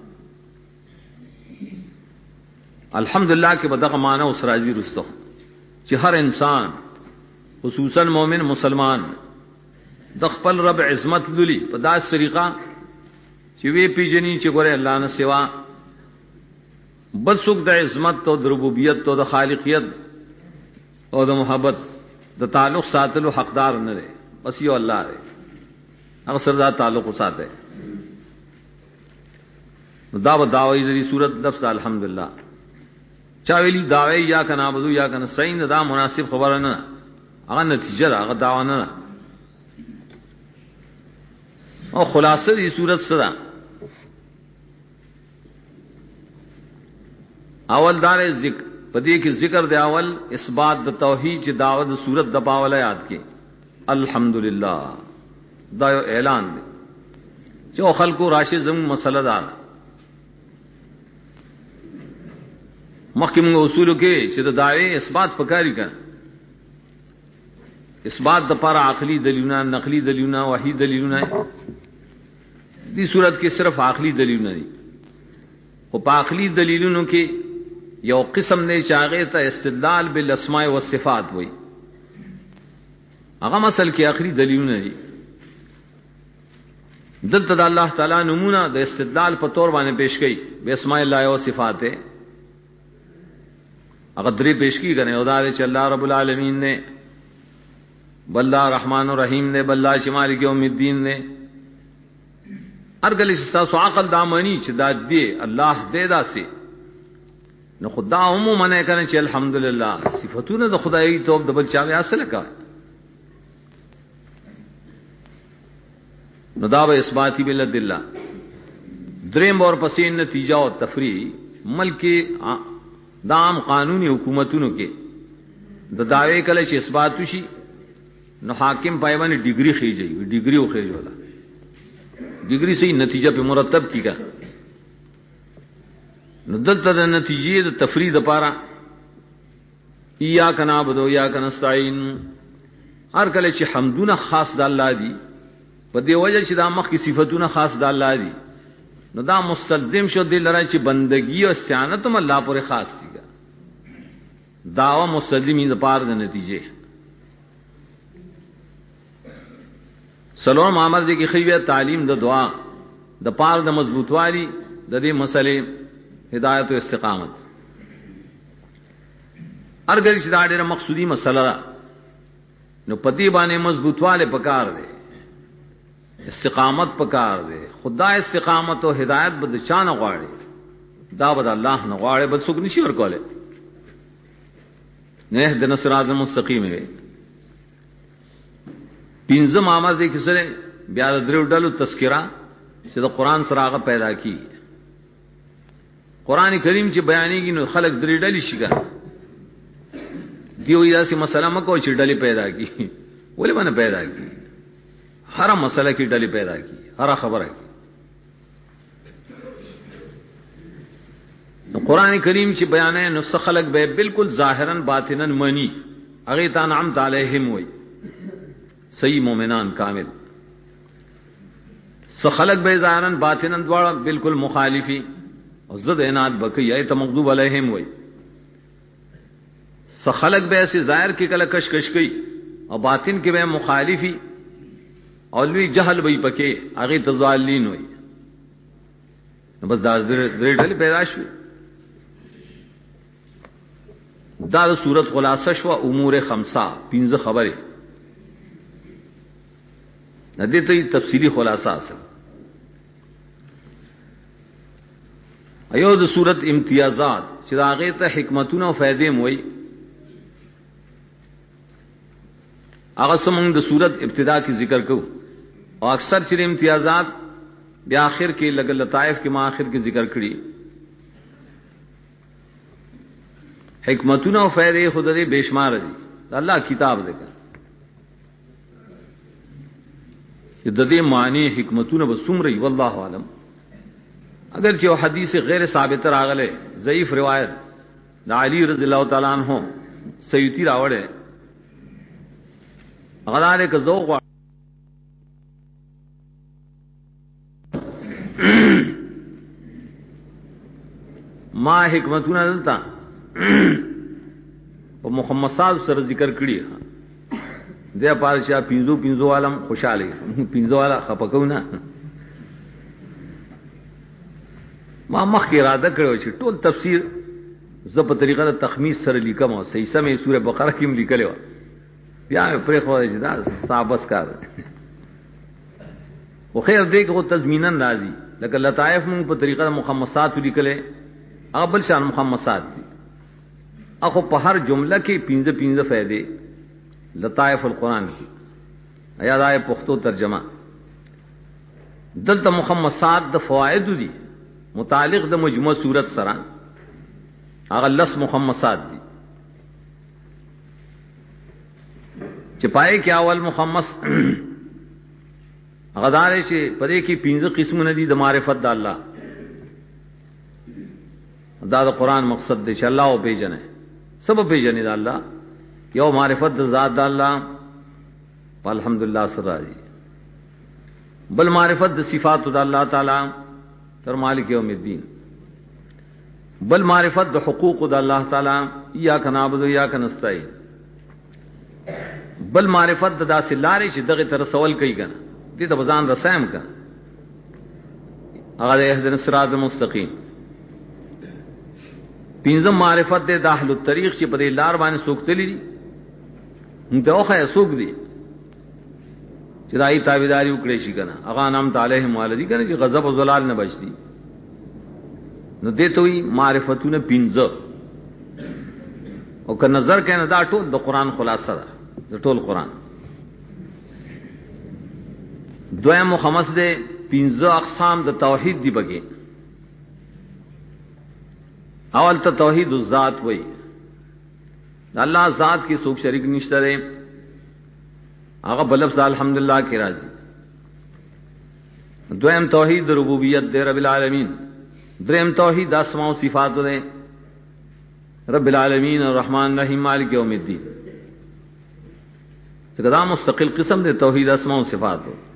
الحمدللہ کې بدغه معنی اوس راځي رسو چې هر انسان خصوصا مؤمن مسلمان د خپل رب عظمت لولي په داس طریقه چې وی پیجنې چې ګوره الله نه سوا بل څوک د عظمت او د ربوبیت او د خالقیت او د محبت د تعلق ساتلو حقدار نه دی، بس یو الله دی، هغه سره دا تعلق ساته. دا و داوی د صورت لفظ الحمدللہ چا ویلی داوی یا کنا عبدو یا کنا سین دا مناسب خبره نه، هغه نتیجه ده، هغه داوا نه. او خلاصه دی صورت صدا اول دار ذکر پدې کې ذکر دی اول اثبات د توحید چې دعوت د صورت د پاوله یاد کې الحمدللہ دا یو اعلان دی چې خلکو راشي زمو مسله دار مخکې اصولو کې چې د دعوی اثبات پکاري کړه، اثبات د پر عقلی دلیلونه، نقلی دلیلونه، وحی دلیلونه. دې صورت کې صرف عقلی دلیلونه دي، او په عقلی دلیلونو کې یو قسم نه چاغه ته استدلال بالاسماء والصفات وای، هغه مسل کې عقلی دلیلونه دي. دلته د الله تعالی نمونه د استدلال په تور باندې پیش کړي به اسماء الله او صفات هغه درې پیش کی غنه او دا چې الله رب العالمین نے، بلّہ رحمان الرحیم نے، بلّہ شمالک یوم الدین نے. ارګل استاسو عقل دامنی چې دا دی الله دې داسي نو خدا هم منه کنه چې الحمدللہ صفاتونه د خدای توب د بل چا اصل کا نو دا به اثباتی بالله. دریم اور پسین نتیجہ او تفریح ملک دام قانونی حکومتونو کې د دعوی کله چې اثبات شي نو حاکم پایوانه ډیګری خېږي، ډیګری او خېږي ولا ډیګری صحیح نتیجه په مرتب کیږي. نو دلته د نتیجې د تفرید لپاره ایاک نعبد و ایاک نستعین هر کله چې حمدونه خاص د الله دي په دی وجه چې دا مخ کی صفاتونه خاص د الله دي نو دا مستلزم شو د لره چې بندگی او استعانت هم الله پورې خاص دي، داوا مستلزمین د پاره د نتیجې. سلام عامر دې کې خیوه تعلیم د دعا د پاره د مضبوطوالي د دې مسلې هدایت او استقامت. ارګل چې دا ډېره مقصودی مسله نو پتی باندې مضبوطواله پکار دی، استقامت پکار دی. خدای استقامت او هدایت بد چانه غواړي، دا بد الله نه غواړي، بل څوک نشي ورکوله. نه د صراط المستقیم وي پینځم امر دې کې سره بیا د درو ډلو تذکرہ چې د قران سره هغه پیدا کی. قران کریم چې بیانېږي نو خلق درې ډلې شي ګا دیو یاسي مسله مکو چې ډلې پیدا کی ولې باندې پیدا کی، هر مسله کې ډلې پیدا کی، هر خبره کی. نو قران کریم چې بیانې نو خلق به بالکل ظاهرا باطنا منی هغه ته انعمت علیهم وای صحیح مومنان کامل. خلق به ظاهرا باطنا دواړه بالکل مخالفي او زد عناد بکی ایت مغضوب علیہم وای. خلق به ایسے ظاہر کې کله کشکش کوي او باطن کې به مخالفي او لوی جهل وي پکې هغه تزالین وي بس دا درې ډلې پیدا شوي. دا د صورت خلاصه شو امور خمسه 15 خبره نه دي ته تفصیلی خلاصه اصل ایو د صورت امتیازات چې دا هغه ته حکمتونه او فائدې موي هغه سمون د صورت ابتدا کی ذکر کو او اکثر چې امتیازات بیا آخر کې لګ لطائف کې ما آخر کې ذکر کړی حکمتونه او فائدې خود دې بشمار دي الله کتاب دې چې د دې معنی حکمتونه به څومره والله عالم. اگر چې حدیث غیر ثابت راغله ضعیف روایت د علی رضی الله تعالی عنہ سیوطی راوړه غلاره ک ذوق ما حکمتونه دلته او محمد صاحب سره ذکر کړی دی پارشا پینزو عالم خوشاله پینزو والا خپکو نه ما مخکې اراده کړو چې ټول تفسیر ز په طریقه د تخمیس سره لیکم او صحیح سمې سوره بقره کې هم لیکلو بیا پرې خو چې دا صابس کار خو خیر دې کو تضمیناً راځي لکه لطائف مون په طریقه د مخمسات لیکلې ابل شان مخمسات دي اخو په هر جمله کې 15 فائدې لطائف القرآن کی آیا دای پختو ترجمه دلته مخمسات د فواید دي متعلق د مجموع صورت سره هغه لس مخمسات دي چې پای کې اول مخمس هغه دار چې پدې کې 15 قسمونه دي د معرفت د الله دا د قرآن مقصد دی چې الله او پیژنه سبب پیژنه د الله یو معرفت د ذات د الله الحمدلله سره راځي بل معرفت د صفات د الله تعالی تر مالک یوم الدین بل معرفت د حقوق د الله تعالی اياک نعبد و اياک نستعين بل معرفت د داسې لارې چې دغه تر سوال کوي کنه دې ته بزان رسام کنه هغه اهدنا الصراط المستقيم پینځم معرفت د اهل الطريق چې په دې لار باندې سوکتلی دي دغه سوک دي چې دای تابعداري وکړي شي کنه هغه نام تعالیهم والدی کنه چې غضب او زلال نه بچدي نو دته وی معرفتونه 15 او که نظر کنه دا ټول د قران خلاصه ده د ټول قران دویم مخمس ده 15 اقسام د توحید دی بګي اول ته توحید الذات وای الله ذات کې څوک شریک نشته ده هغه بلفظ الحمدلله کې راځي دویم توحید ربوبیت دی رب العالمین دریم توحید اسماء او صفات دی رب العالمین الرحمن الرحیم مالک یوم الدین څنګه دا مستقل قسم دی توحید اسماء او صفات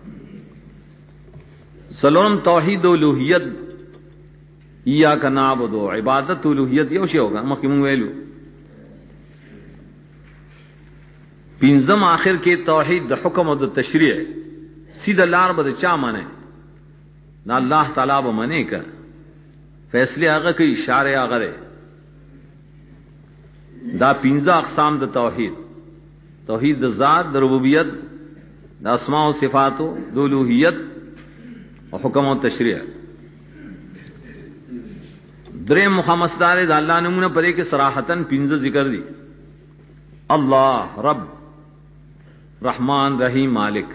سلام توحید الوهیت ایاک نعبد عبادت الوهیت یو شی ہوگا مخکې مونږ ویلو پینځم آخر کې توحید د حکم او د تشریع سیده لار به چا مانه نه الله تعالی به منی کا فیصله هغه کوي اشاره هغه ده دا 15 اقسام د توحید توحید د ذات د ربوبیت د اسماء او صفات د الوهیت او حکم او تشریع درې مخمسدار د الله نمونه پرې کې صراحتن 15 ذکر دي الله رب رحمان رحیم مالک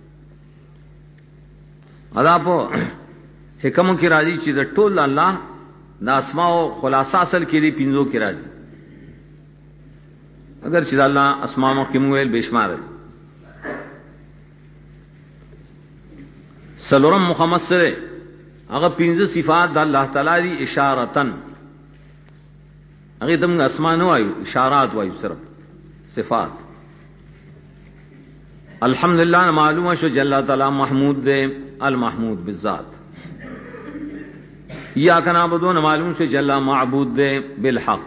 ادا په حکم کې راځي چې د ټول الله د اسماء او خلاصه اصل کې دي 15 کې راځي اگر چې الله اسماء مخ کې مویل بشمار دي سلورم مخمس سره هغه 15 صفات د الله تعالی دی اشارتن هغه دم اسماء نه وایو اشارات وایو صرف صفات الحمدللہ معلومه شو جل تعالی محمود دے المحمود بالذات ایاک نعبد معلوم شو جل معبود دے بالحق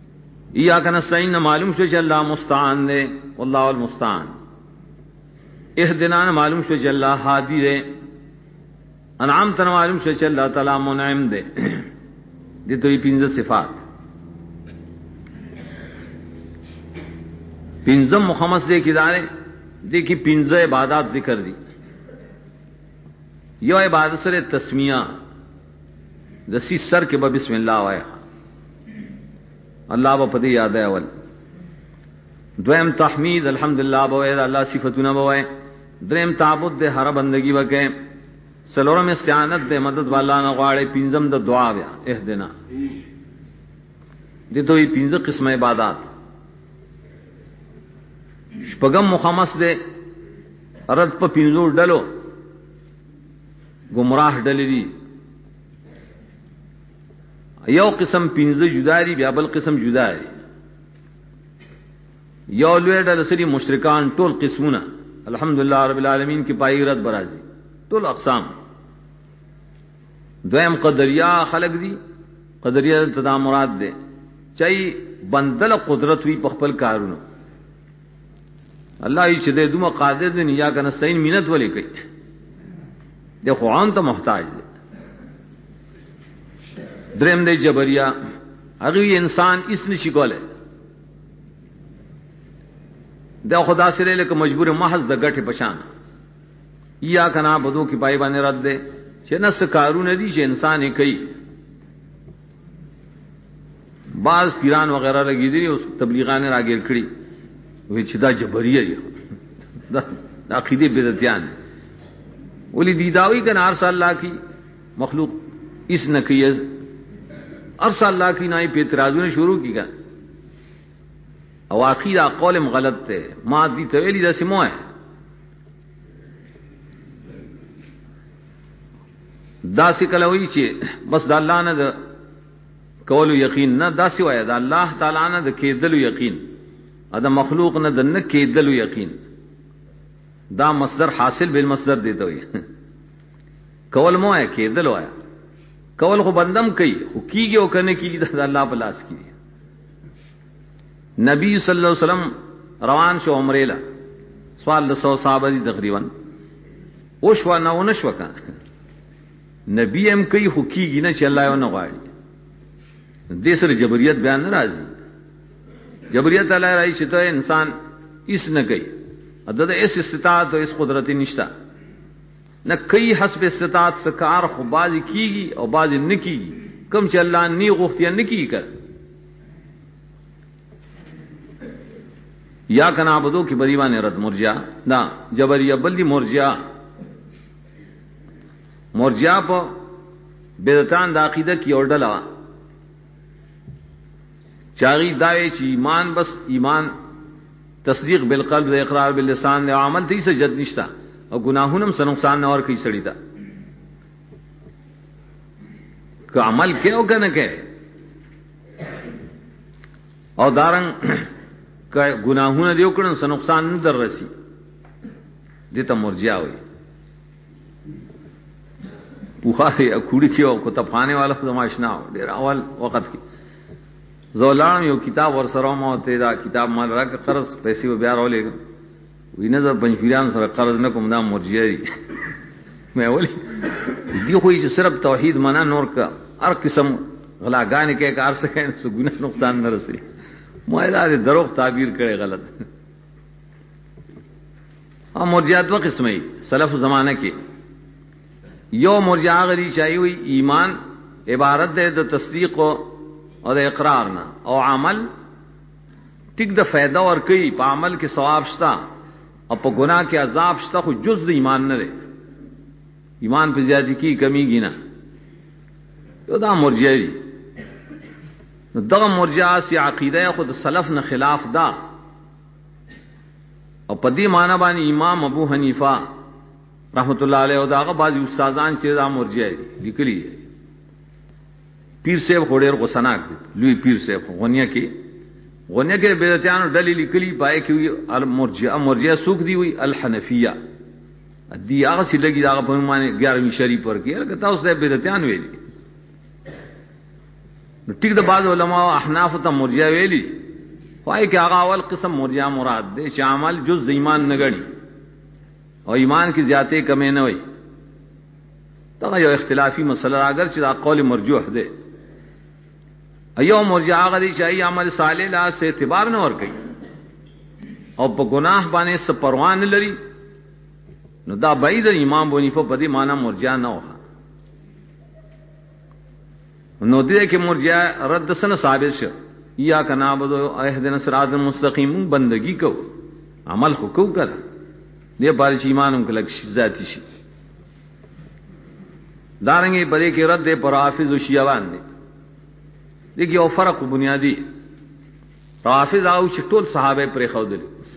ایاک نستعین معلوم شو جل مستعان دے والله المستعان اهدنا معلوم شو چې الله هادي دے، انعام تن معلوم شو چې الله تعالی منعم دے. دي دوی پنځه صفات. پنځه مخمس دے کی دارے دے کی پنځه عبادات ذکر دی. یو عبادت سره تسمیہ د سی سر کې به بسم الله وایا الله په دې یاد اول. دویم تحمید الحمدللہ بوائے اللہ صفتنا بوائے. دریم تعبد دے ہر بندگی وکے. سلورم استعانت دے مدد والا نہ غواړي. پنځم د دعا بیا اهدنا. دې دوی پنځه قسمه عبادت. شپږم مخمس دے رد په پنځو ډلو گمراه ډلې دي. یو قسم پنځه جدا دي، بیا بل قسم جدا دي. یو لوی ډله سری مشرکان ټول قسمونه الحمدللہ رب العالمین کی پای رد برازي ټول اقسام. دویم قدریا خلق دي. قدریا تدا مراد ده چای بندل قدرت وی په خپل کارونو. الله یې چې دې دومره قادر دی نه یا کنه سین مینت ولې کوي د قرآن ته محتاج دی. دریم دی جبریا، هغه انسان اس نشي کوله دا خدا سره لکه مجبور محض د غټه پشان. یا کنا بدو کی پای باندې رد ده چې نس کارونه دي چې انسان یې کوي. بعض پیران وغیرہ لګیدي او تبلیغان راګیر کړي وی چې دا جبریا دی. دا عقیده بدعتيان ولی دیداوی کنا ارس اللہ کی مخلوق اس نہ کی ارس اللہ کی نائی پہ اعتراضوں نے شروع کی گا. او عقیدہ قول غلط تے ما دی تویلی دا سمو ہے. دا سکلوی چی بس دا اللہ نہ دا قولو یقین نہ دا سوایا دا اللہ تعالی نہ دا کیدلو یقین دا مخلوق نہ دا نہ کیدلو یقین. دا مصدر حاصل بالمصدر دیتا ہوئی. کول مو ہے کیدلو ہے. کول خو بندم کئی خو کیږي او کنه کیږي دا الله په لاس کې. نبی صلی اللہ علیہ وسلم روان شو عمره لا سوال 100 صحابه دي تقریبا وشو نه ونشو کا نبی هم کوي خو کیږي نه چې الله یې نه غواړي. دې سره جبریت بیان نه راځي. جبریت الله راځي چې ته انسان اس نه کوي عدد اس استطاعت او اس قدرت نشتا نہ کئی حسب استطاعت سکار خو بازی کیږي او بازی نه کیږي. کم چې الله نی غوښتیا نه کیږي کړ. یا کنا عبدو کی بریوان رد مرجع دا جبریہ بلی مرجع. مرجع په بدعتان د عقیده کی اور ډلا چاغي داوی چې ایمان بس ایمان تصدیق بالقلب و اقرار باللسان و عمل تی سے جد نشتا اور گناہونم سے نقصان نہ اور کئی سڑی تا کہ عمل کے او کنه کے او دارنګ کہ گناہونه دیو کړه سے نقصان نه در رسی دته مرجیا وي. بخاری اکوڑی کیو کو تپانے والا زماشنا ډیر اول وخت کی زولان یو کتاب ورسره ما ته دا کتاب مال راک قرض پیسې و بیا راولې وینه ز پنځپیران سره قرض نه کوم دا مرجئه مې ولي دی خو یې صرف توحید معنا نور کا هر قسم غلاګان کې کار سکے سو ګناه نقصان نه رسي. موعده دروغ تعبیر کړي غلط. ا مرجئه دو قسمه سلف زمانہ کې یو مرجع غری چاہیے ہوئی ایمان عبارت دے د تصدیق اور اقرار نہ او عمل ٹک د فائدہ اور کئی پا عمل کے ثواب شتا اور پا گناہ کے عذاب شتا خو جز د ایمان نہ رے ایمان پہ زیادتی کی کمی گینا یو دا مرجع دی. دا مرجع سی عقیدہ خود سلف نہ خلاف دا اور پدی معنی بانی امام ابو حنیفہ رحمت اللہ علیہ و داغه بعضی استادان چې دا مرجئ لیکلی پیر صاحب خوریر غسناک لوی پیر صاحب غونیه کې بدعتانو ډلې لیکلی پای کې مرجئ سوق دی وی الحنفیہ دی هغه چې لګي دا په معنی 11ویں شریف پر کې هغه تاسو د بدعتان ویلي نو ټیک د بعض علماء احناف ته مرجئ ویلي پای کې هغه اول قسم مرجئ مراد دی چې عمل جز ایمان نه غړي او ایمان کی زیادتی کمی نه وي دا یو اختلافی مسله اگر چې دا قول مرجوح ده ایو مرجع غدي چې ای عمل صالح لا سے اعتبار نه ور کوي او په گناہ باندې څه پروا نه لري نو دا بعید امام ابو حنیفه په دې معنی مرجع نه وه نو دې کې مرجع رد سن ثابت شو یا کنا بدو اهدنا الصراط المستقیم بندگی کو عمل خو کو کړ دې بار چې ایمانم کلک ذاتی شي دارنګي بلې کې رد پر حافظ او شیعان دي دغه یو فرق بنیادی حافظ او چې ټول صحابه پرې خودل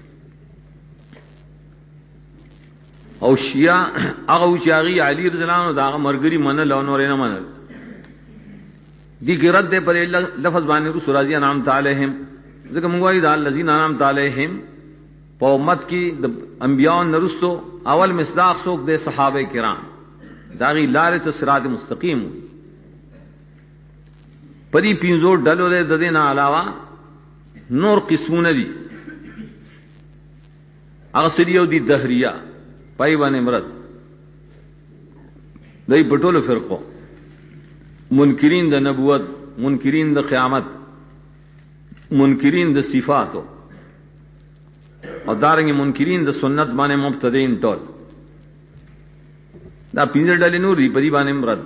او شیعه هغه چې هغه علی رضی الله عنه دا مرګري منل او نور نه منل دي کې رد پر لفظ باندې رسول راضی نام تعالیهم ځکه موږ وایو دا الذین نام تعالیهم په امت کې د انبیاء نرستو اول مصداق څوک د صحابه کرام داغي لارې ته صراط مستقیم پدې پینځو ډلو د دې نه علاوه نور قسمونه دي هغه سړيو دي دهریه پای باندې مرد دای پټولو فرقو منکرین د نبوت منکرین د قیامت منکرین د صفاتو او دارنګ منکرین د سنت باندې مبتدین ټول دا پینځه ډلې نور دی په دې باندې مراد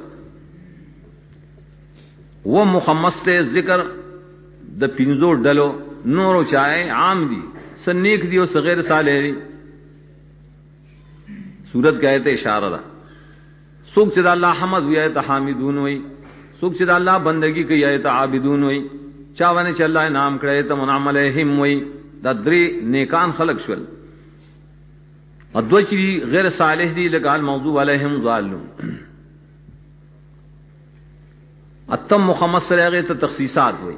و مخمس ته ذکر د پینځو ډلو نور چای عام دي سنیک دی او صغیر صالح دی صورت کہتے اشارہ دا سوک چې د الله حمد وی ایت حامدون وی سوک چې د الله بندگی کوي ایت عابدون وی چا باندې چې الله نام کړی ته منعم علیہم وی دا درې نیکان خلق شول ادو چې غیر صالح دي لقال موضوع علیہم ضالون اتم محمد صلی الله علیه تخصیصات وی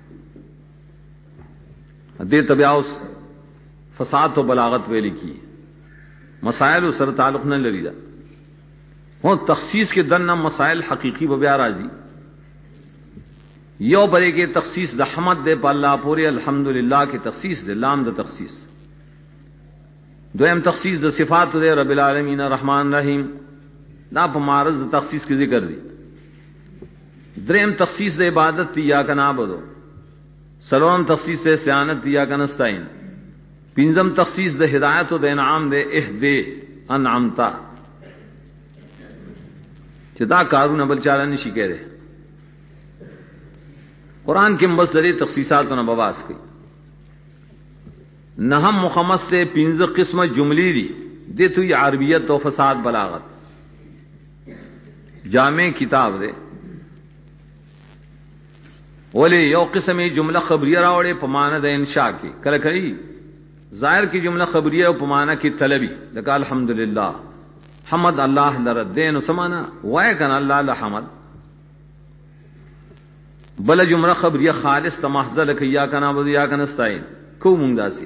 دې تبعاوس فساد او بلاغت ویل کی مسائل سره تعلق نه لري دا هو تخصیص کې دنه مسائل حقیقی به بیا راځي یو بلې کې تخصیص د حمد دے په الله پوری الحمدللہ کې تخصیص د لام د تخصیص دویم تخصیص د صفات د رب العالمین الرحمن الرحیم دا په معرض د تخصیص کې ذکر دي دریم تخصیص د عبادت یا کنا بدو سلام تخصیص د سیانت یا کنستاین پنځم تخصیص د ہدایت او د انعام د اهدی انعامتا چې دا کارونه بل چاره نشي کېره قران کې مبصری تخصیصاتونه بواس کوي نهم مخمس ته پنځه قسمه جملې دي د توي عربیت او فصاحت بلاغت جامع کتاب ده ولی یو قسمه جمله خبریه راوړې په معنی د انشاء کې کله کوي ظاهر کی جملہ خبریہ و پمانا کی طلبی لکا الحمدللہ حمد اللہ لردین و سمانا وائے کن اللہ لحمد بل جملہ خبریہ خالص تمحضر لکا یا کن عبد یا کن استعین کو منگدا سی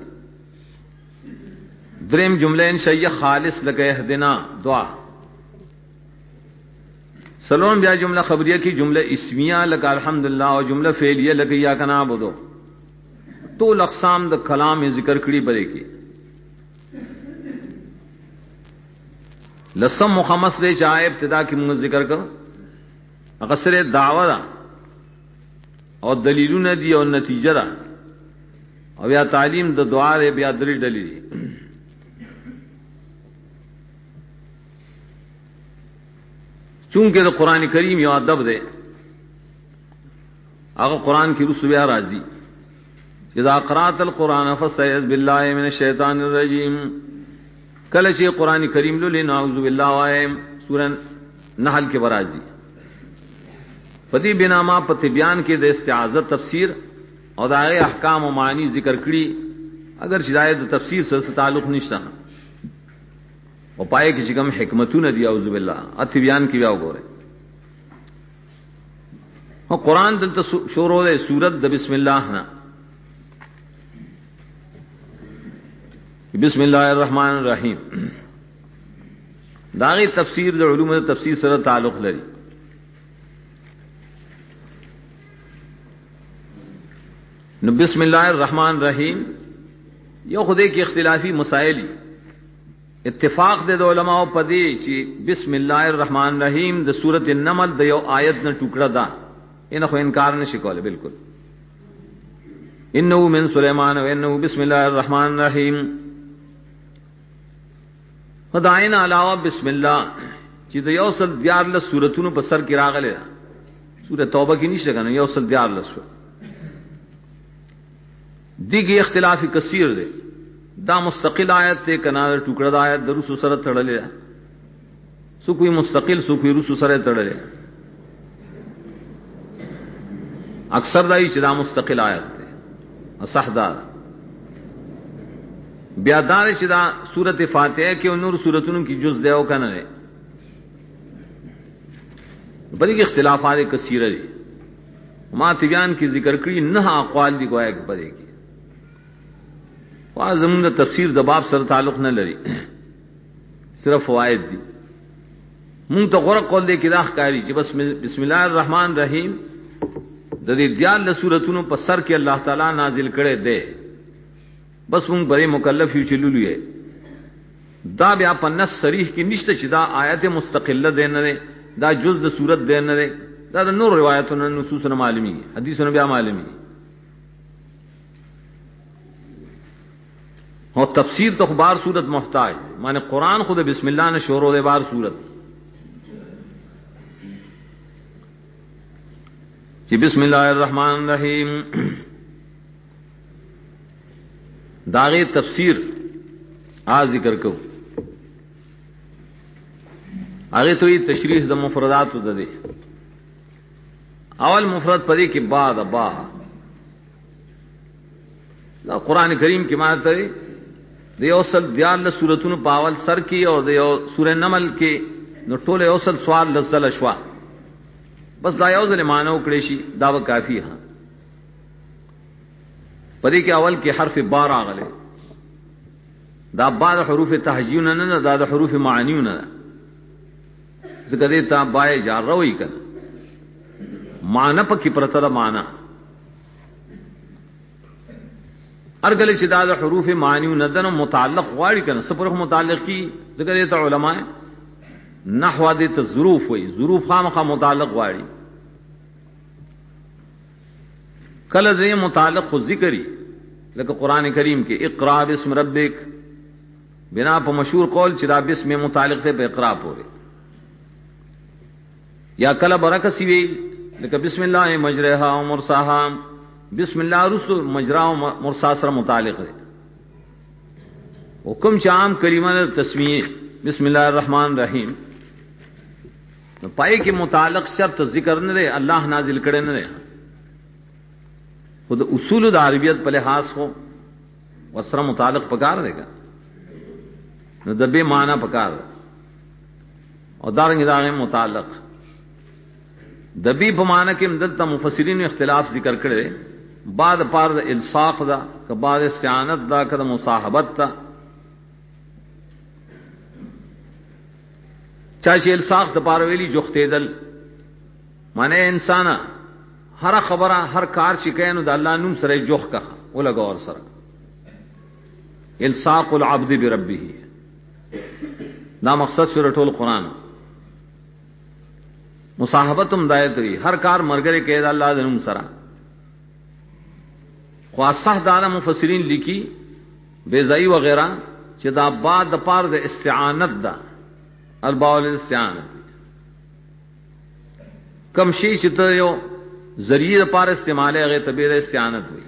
درم جملہ انشائیہ خالص لکا اہدنا دعا سلون بیا جملہ خبریہ کی جملہ اسمیہ لکا الحمدللہ و جملہ فعلیہ لکا یا کن عبدو ټول اقسام د کلام ذکر کړي بلې کې لسم مخمس دې چا ابتدا کې موږ ذکر کړ هغه سره دعوه ده او دلیلونه دي او نتیجه ده او یا تعلیم د دعا دې بیا درې دلیل چونکه د قران کریم یو ادب ده هغه قران کې رسو بیا راځي اذا قرات القران فاستعذ بالله من الشیطان الرجیم کله چې قران کریم لولې نعوذ بالله وایم سورہ نحل کې برازي پدی بنا ما په بیان کې د استعاذت تفسیر او د احکام او معنی ذکر کړي اگر شاید د تفسیر سره تعلق نشته او پای کې کوم حکمتونه دی اعوذ بالله ات بیان کې بیا وګوره او قران دلته شروع ده سورۃ د بسم الله نه بسم اللہ الرحمن الرحیم داغی تفسیر د علوم تفسیر سره تعلق لري نو بسم اللہ الرحمن الرحیم یو خدای کی اختلافی مسائل اتفاق دے د علماء پدی چې بسم الله الرحمن الرحیم د سورۃ النمل د یو آیت نه ټوکړه ده ان خو انکار نشي کوله بالکل انه من سليمان وانه بسم الله الرحمن الرحیم خداینا علاوه بسم الله چې د یو سل دیار له سوراتونو په سر کې راغله سورۃ توبه کې نشته کنه یو سل دیار له دیږي اختلاف کثیر دی دا مستقل آیت ته کنا ټوکړه د آیت د رسو سره تړلې سو کوئی مستقل سو کوئی رسو سره تړلې اکثر دای چې دا مستقل آیت ده اصح دا بیا دا چې دا سورۃ فاتحه کې او نور سوراتونو کې جز دی او کنه نه بلکې اختلافات کثیر دي ما تبیان کې ذکر کړی نه اقوال دي گویا کې پدې کې زمون د تفسیر د باب سره تعلق نه لري صرف فواید دي مونږ ته غره قول دې کې دا ښکاری چې بس بسم الله الرحمن الرحیم د دې دیال له سوراتونو په سر کې الله تعالی نازل کړي دی بس مونږ بری مکلف یو چلولو یې دا بیا په نص صریح کې نشته چې دا آیت مستقله ده نه دا جز د سورت ده نه دا د نور روایتونو نصوصونه معلومي حدیثونه بیا معلومي اور تفسیر تو بار صورت محتاج مانے قرآن خود بسم اللہ نے شورو دے بار صورت جی بسم اللہ الرحمن الرحیم داغی تفسیر آج ذکر کو آگے تو یہ تشریح دا مفردات دا دے اول مفرد پدی کی با دا با دا قرآن کریم کی معنی ہے د یو سل دیال له سورتونو پاول سر کی او د یو سورہ نمل کې نو ټول یو سل سوال لزل شوا بس دا یو ځل مانو کړي شي دا و کافی ها پدې کې اول کې حرف با راغله دا بعد حروف تهجیون نه دا د حروف معنیون نه ځکه دې تا بای جار روي کړه معنی پکې پرته معنی ارګل چې دا د حروف معنی ندن متعلق غواړي کنه سپره متعلق کی ذکر ته علماء نحو د ظروف وي ظروف خامخا متعلق غواړي کله دې متعلق خو ذکرې لکه قران کریم کې اقرا بسم ربک بنا په مشهور قول چې دا بسم متعلق ته په اقرا پورې یا کله برکسی وی لکه بسم الله مجرها و مرساها بسم الله رسول مجرا و مرسا سره متعلق ہے حکم شام کلمہ تسمیہ بسم اللہ الرحمن الرحیم پائے کے متعلق شرط ذکر نہ دے اللہ نازل کرے نہ دے خود اصول عربیت پہ لحاظ ہو وسرا متعلق پکار دے گا نو دبے معنی پکار اور دارنگ دارنگ متعلق دبی پمانہ کے مدد مفسرین اختلاف ذکر کرے بعد پار دا الصاق دا کہ بعد استعانت دا کہ مصاحبت دا چاچے الصاق دا پارویلی جختے دل مانے انسانا ہر خبرہ ہر کار چکین دا اللہ نم سرے جخ کا وہ لگا اور سر الصاق العبد بربی دا مقصد سورۃ القرآن مصاحبتم دایتری ہر کار مرگرے قید اللہ دنم سرا خواصح دانا مفسرین لکی بیزائی وغیرہ چې دا بعد د پار د استعانت دا الباول الاستعانت کم شی چې ته یو ذریعہ پار استعمال هغه تبیر استعانت وي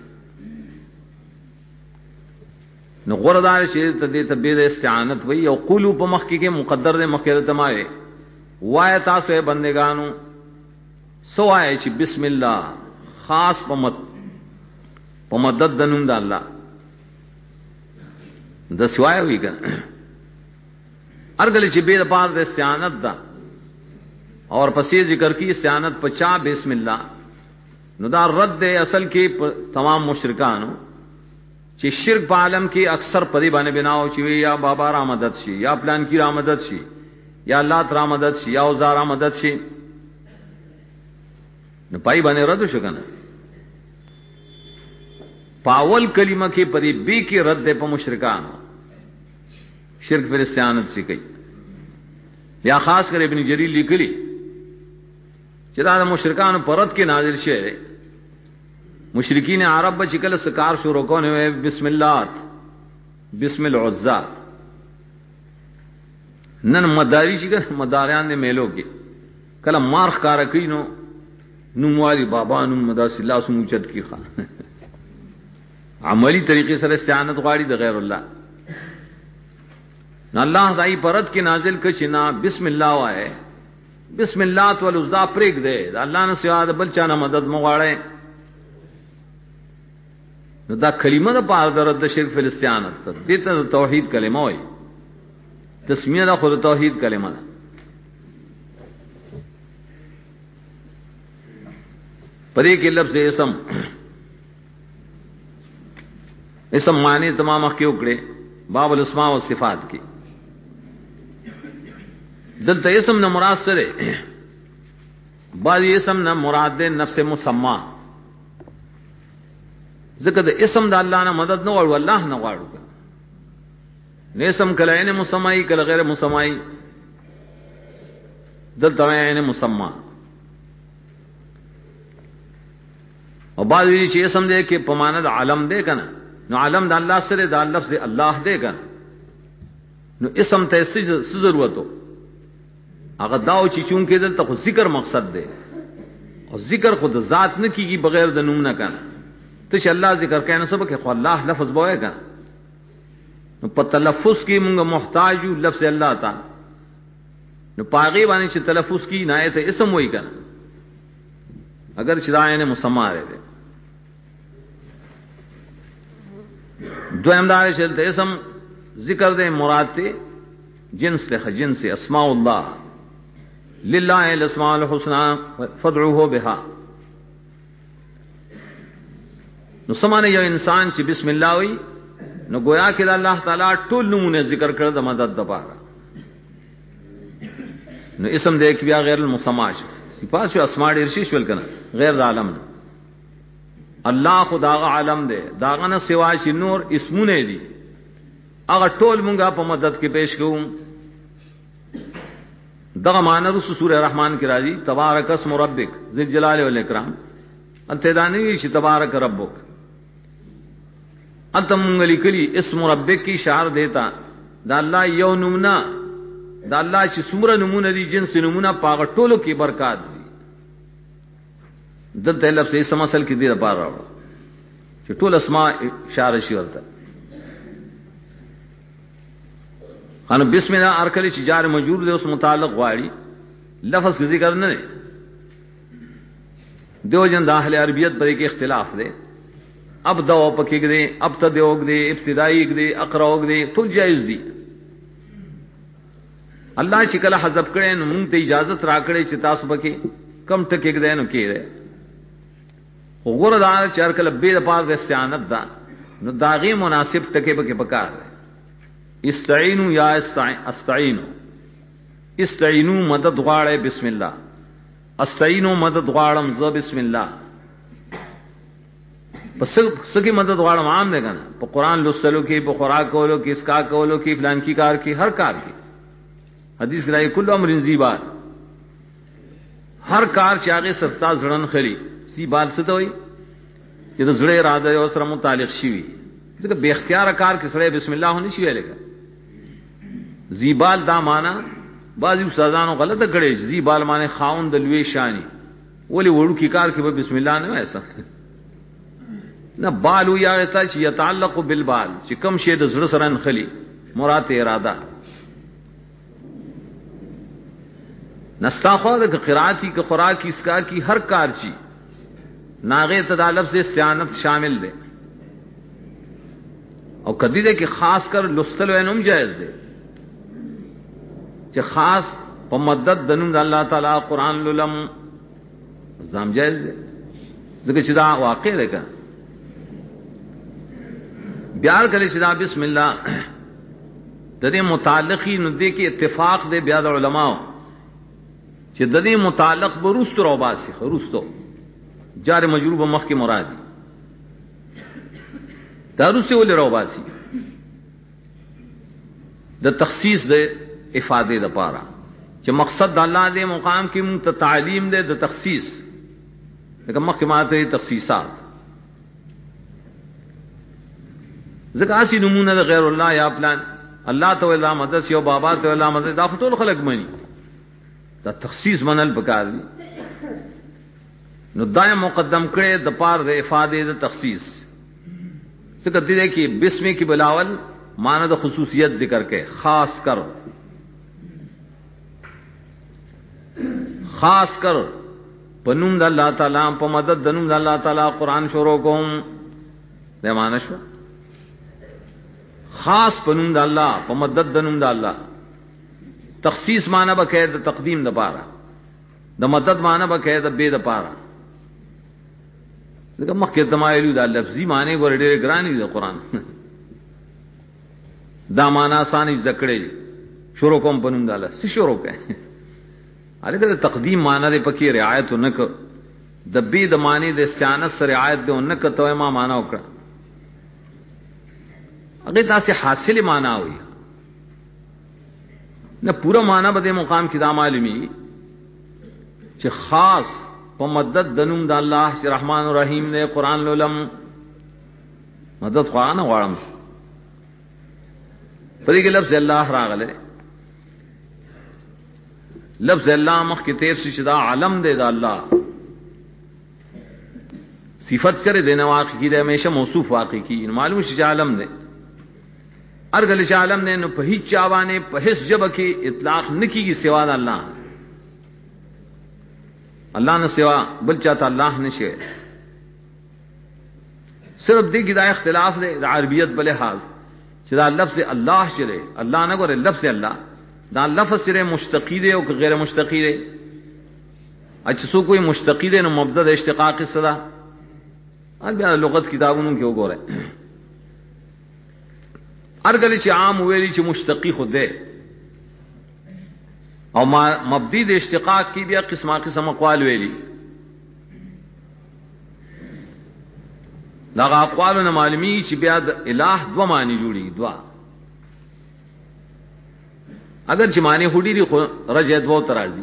نو غردار چې ته دې تبیر استعانت وي او قولو په مخ کې مقدر دې مخکې تمای وای تاسو بندگانو سوای چې بسم الله خاص په مدد دنوم د الله د سوای وی کنه ارګل چې به د پاره د استعانت دا اور پسې ذکر کی استعانت 50 بسم الله نو دا رد اصل کې تمام مشرکانو چې شرک په عالم کې اکثر پدی باندې بناو چې یا بابا را مدد شي یا پلان کی را مدد شي یا الله تعالی مدد شي یا اوزار مدد شي نو پای باندې رد شو کنه پاول کلمہ کې پدی بی کې رد په مشرکانو شرک پر استعانت سے کئی یا خاص کر ابن جریر لیکلی چدا مشرکان پرد کے نازل شعر مشرکین عرب چکل سکار شروع کونے ہوئے بسم اللہ بسم العزا نن مداری چکل مداریان دے میلو کے کلا مارخ کارکی نو نموالی بابا نم مداس اللہ سموچت کی خواہ عملی طریقے سے استعانت غاڑی دا غیر اللہ نہ اللہ دائی پرد کی نازل کچنا بسم اللہ وائے بسم اللہ تو العزا پریک دے دا اللہ نے سوا دا بلچانا مدد مغاڑے نو دا کلمہ دا پار دا رد شرک فی الاستعانت دیتا دا توحید کلمہ ہوئی تسمیہ دا خود توحید کلمہ دا پدے کے لفظ اسم معنی تمام اخ کے اکڑے باب الاسماء و صفات کی دلتا اسم نہ مراد سرے بعض اسم نہ مراد دے نفس مسمى ذکر دا اسم دا اللہ نہ مدد نہ وڑو اللہ نہ وڑو کا اسم کلا عین مسمائی کلا غیر مسمائی دلتا عین مسمى اور بعض یہ اسم دے کہ پماند عالم دے کنا نو عالم دا اللہ سرے دا لفظ اللہ دے کنا نو اسم تے ضرورت ہو اگر داو چی چونکہ دلتا خود ذکر مقصد دے اور ذکر خود ذات نہ کی گی بغیر دا نوم نہ کنا تش اللہ ذکر کہنا سبق ہے خو اللہ لفظ بوئے کنا نو پا تلفظ کی منگا محتاجو لفظ اللہ تا نو پاغی بانی چی تلفظ کی نایت اسم وہی کنا اگر چدائیں مسمع رہے دے دو امدار چلتے اسم ذکر دے مراد تے جنس لکھ جنس اسماء اللہ للہ الاسماء الحسنى فادعوه بها نو سمانے جو انسان چی بسم اللہ ہوئی نو گویا کہ اللہ تعالیٰ ٹول نمونے ذکر کرد مدد دپارا نو اسم دیکھ بیا غیر المسماش سپاس شو اسماء ارشیش ولکنا غیر دا عالم دا اللہ خدا عالم دے داغنا سواش نور اسمونے دی اگر ٹول منگا پا مدد کے پیش کروں دغه معنی رسو سورہ رحمان کی راضی تبارک اسم ربک ذی الجلال والاکرام انتدانی چھ تبارک ربک انتم منگلی کلی اسم ربک کی شعر دیتا دا اللہ یو نمنا دا اللہ چھ سمر نمونہ دی جنس نمونہ پاغ ٹولو کی برکات دی دلتا لفظ اسم اصل کی دیر پار رہا چھ ٹول اسماء شعر شیورتا خانو بسم اللہ ارکلی چی جار مجرور دے اس متعلق غواری لفظ کی ذکر نہ دے دیو جن داخل عربیت پر ایک اختلاف دے اب دو پکیگ دے اب تدیوگ دے ابتدائی دے اقراوگ دے تو جائز دی اللہ چی کلا حذف کرے نو منگ تے اجازت راکڑے چی تاسو پکی کم ٹکیگ دے نو کی دے غور دار چار کلا بید پار دے استعانت دا نو داغی مناسب ٹکے پکی پکار دے استعینو یا استعینو استعینو مدد غاڑے بسم اللہ استعینو مدد غاڑم ز بسم اللہ پس سکی مدد غاڑم عام دے گنا پا قرآن لسلو کی پا خوراک کولو کی اسکا کولو کی فلان کی کار کی ہر کار کی حدیث کرائی کل امر زیبال ہر کار چاگے سستا زڑن خلی زیبال ستا ہوئی یہ تو زڑے ارادہ ہے اسرا متعلق شیوی اس کا بے اختیار کار کے سڑے بسم اللہ ہونی شیوی لے گا زیبال دا مانا بعضی استادانو غلط کڑے زیبال مانے خاون دلوی شانی ولی وڑو کی کار کے بسم اللہ نے ایسا نہ بالو یا ایتا چی یتعلق بالبال چی کم شید زڑ سرن خلی مراد ارادہ نستا خواہ کہ قرآتی کہ خوراکی اسکا کی ہر کار چی ناغے تدا لفظ استعانت شامل دے اور کدی دے کہ خاص کر لستل وینم جائز دے کہ خاص پا مدد دنم دا اللہ تعالی قرآن للم زام جائز دے ذکر چدا واقع دے کر بیار کرے چدا بسم اللہ ددے متعلقی ندے کی اتفاق دے بیاد علماء چہ ددے متعلق بروست رو باسی روستو جار مجروب مخ کی مرادی دارو سے ولی رو باسی د تخصیص د افاده د پاره چې مقصد د الله دې مقام کې مونږ ته تعلیم دې د تخصیص لکه مخکې ماته تخصیصات ځکه اسی نمونه د غیر الله یا پلان الله ته ولا مدد یو بابا ته ولا مدد دا ټول خلق مني دا تخصیص منل پکار دي نو دای مقدم کړي د پاره د افاده د تخصیص څنګه دې کې بسم کې بلاول معنی د خصوصیت ذکر کې خاص کر پنوم د الله تعالی په مدد د نوم د الله تعالی قران شروع کوم د معنی شو خاص پنوم د الله په مدد د نوم د الله تخصیص معنی به کې د تقدیم د پاره د مدد معنی به کې د به د پاره دغه مخکې تمایلو د لفظي معنی ور ډېر ګرانی د قران دا معنی آسانی ذکرې شروع کوم پنوم د الله څه شروع کړي اره د تقدیم معنی د پکې رعایت نک د به د معنی د استعانت سره رعایت د نک ته ما معنی وکړه هغه تاسو حاصل معنی وي نه پورا معنی به د مقام کې دا معلومي چې خاص په مدد د نوم د الله چې رحمان و رحیم نه قران لولم مدد قران غواړم پدې کې لفظ الله راغله لفظ الله مخ کې تیر شي دا علم دی دا الله صفت کرے دینا واقع کی دے ہمیشہ موصوف واقع کی معلوم شي عالم دی ارغل شي عالم نے نو په هیڅ چاوانه په هیڅ جبه کې اطلاق نکیږي سوا د الله الله نه سوا بل چاته الله نشي صرف دې کې دا اختلاف دی د عربیت بل لحاظ چې دا لفظ الله شره الله نه ګوره لفظ الله دا لفظ سره مشتقی دی او غیر مشتقی دی اچھا سو کوئی مشتقی دی نو مبدا د اشتقاق صدا بیا لغت کتابونو کې وګوره ارګل چې عام ویلي چې مشتقی خود دی او مبدی د اشتقاق کی بیا قسم اقوال ویلي دا اقوالونه معلومی چې بیا د الہ دو معنی جوړي دوا اگر چې معنی هډی دی خو رجع دو ترازی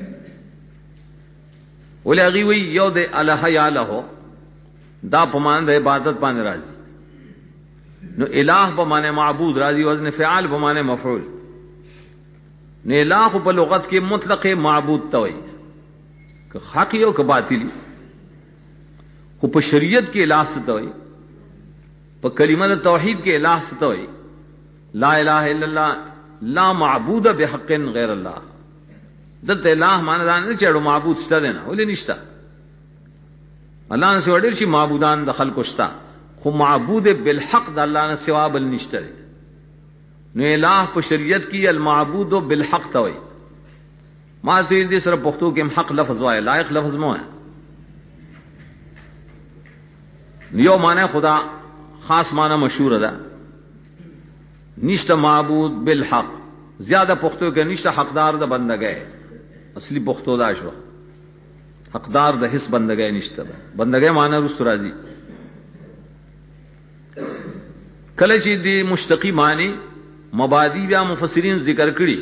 ولې هغه وی یو د الہ یا له دا په معنی د عبادت باندې راځي نو الہ په معنی معبود راځي وزن فعال په معنی مفعول نه الہ په لغت کې مطلق معبود ته وي که حق یو که باطلی خو په شریعت کې الہ څه ته وي په کلمه د توحید کې الہ څه ته وي لا اله الا الله لا معبود بحق غیر الله دلته الہ معنی دا نه چې معبود شته نه ولې نشته الله نه سوا ډیر شي معبودان د خلکو شته خو معبود بالحق د الله نه سوا بل نشته نو الہ په شریعت کې المعبود بالحق ته وي ما دې سره پښتو کې حق لفظ وای لایق لفظ مو ہے یو معنی خدا خاص معنی مشهور ده نشته معبود بالحق زیادہ پختو کې نشته حقدار د بندګۍ اصلي پختو دا شو حقدار د هیڅ بندګۍ نشته بندګۍ معنی رست راځي کله چې دی مشتقی معنی مبادی بیا مفسرین ذکر کړي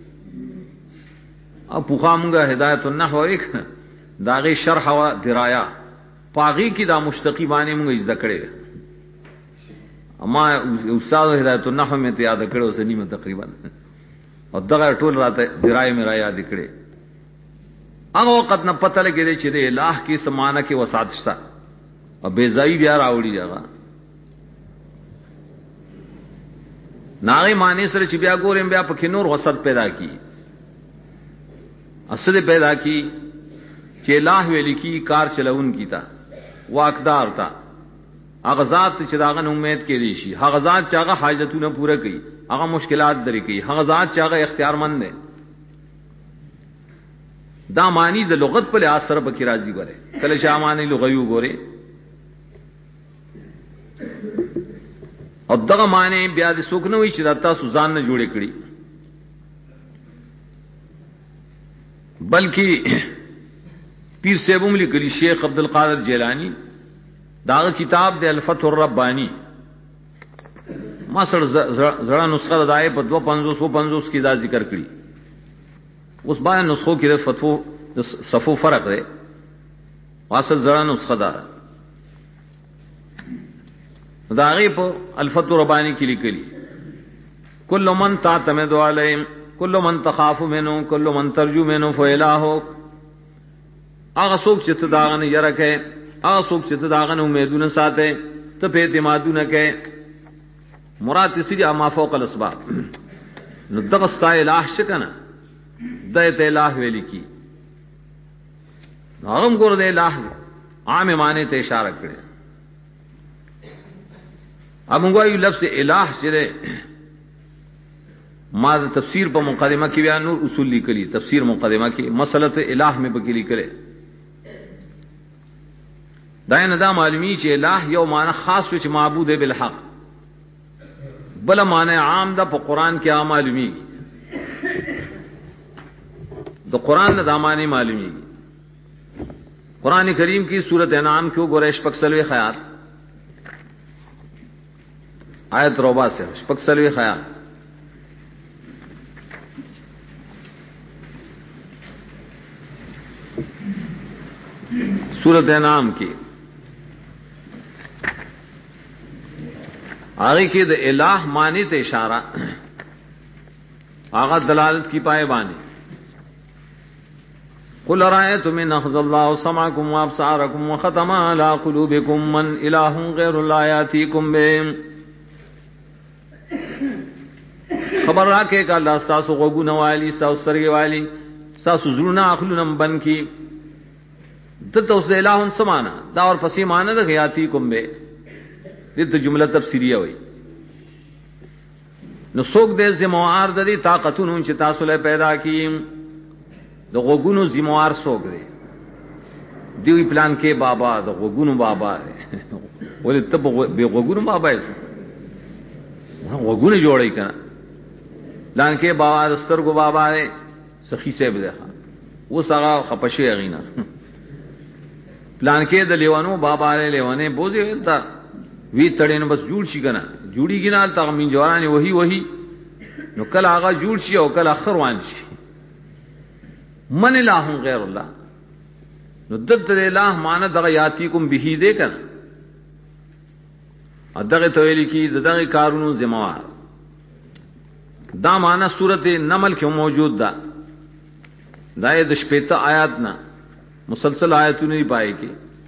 او پوخا مونږه هدایت النحو یک داغه شرح او درایا پاغي کې دا مشتقی معنی مونږه ذکر کړي اما استاد هدایت النحو مې ته یاد کړو سنیمه تقریبا او دغه ټول راته درای مې را یاد کړي هغه وخت نه پته لګیږي چې د الہ کې سمانه کې وسعت شته او بیزایی بیا راوړي هغه ناغي معنی سره چې بیا ګورم بیا پکې نور وسعت پیدا کی اصل پیدا کی چې الہ ویل کی کار چلون کی تا واقدار تا هغه ذات چې داغه امید کې دي شي هغه ذات چې هغه حاجتونه پوره کوي هغه مشکلات درې کوي هغه ذات چې هغه اختیارمند دی دا معنی د لغت په لحاظ سره پکې راځي غره کله چې معنی لغوي وګوره او دغه معنی بیا د سوکنوي چې د تاسو ځان نه جوړې کړی بلکې پیر صاحب لیکلی شیخ عبد القادر جیلانی دا کتاب د الفتح الربانی ما سره زړه نسخه دای په 2550 کې دا ذکر کړی. اوس باندې نسخو کې د فتوو د صفو فرق دی. اصل زړه نسخه ده دا غي په الفتو ربانی کې لیکلي کل من تعتمد علیهم کل من تخاف منه کل من ترجو منه فإلهه. هغه څوک چې ته داغه یره کوي، هغه څوک چې ته داغه امیدونه ساته، ته په اعتمادونه کوي، مراد سړي ما فوق الاسباب. نو دغه الہ شکنه د ته الہ ویل کی هغه ګور د الہ عام معنی ته اشاره کړي. اب موږ یو لفظ الہ چې ما د تفسیر په مقدمه کې بیا نور اصول لیکلي. تفسیر مقدمه کې مسئله الہ مې بګی لیکلي. دا نه دا معلومی چې الہ یو معنی خاص چې معبود بالحق، بل معنی عام ده په قران کې عام معلومی. د قران د معنی معلومی. قران کریم کی سورۃ انعام کې وګورئ شپږسلوي خیال آیت روبا سے شپږسلوي خیال سورۃ انعام کی آگے کی د الہ معنی ته اشارہ آغا دلالت کی پائے بانی. قل رأيتم إن أخذ الله سمعكم وأبصاركم وختم على قلوبكم من إله غير الله يأتيكم به. خبر راکے کہ اللہ ستاسو غوگون والی ستاسو سرگی والی ستاسو زرنا عقلونم بن کی دتا اس الہن سمانا دا اور پسی مانا دا یاتیکم بے دتا جملہ تفسیریہ ہوئی. نو سوک دے زموار دا دی طاقتون چی تاسو لے پیدا کیم د غوګونو زموار سوګ دی دیوی پلان کې بابا د غوګونو بابا ولې ته به غوګونو بابا یې غوګونو جوړی کنه پلان کې بابا د سترګو بابا دی سخی صاحب دی و سغه خپشه غینا پلان کې د لیوانو بابا له لیوانه بوزي تا وی تړین بس جوړ شي کنه جوړیږي نه تا من جوړانی وਹੀ نو کله هغه جوړ شي او کله خروان شي. من الہ غیر اللہ نو دد الہ معنی دغه یاتیکم به دے کنا ادغه تویل کی دغه کارونو ذمہوار دا معنی سورۃ نمل کې موجود دا دای د شپته آیات نا مسلسل آیاتونه پای کې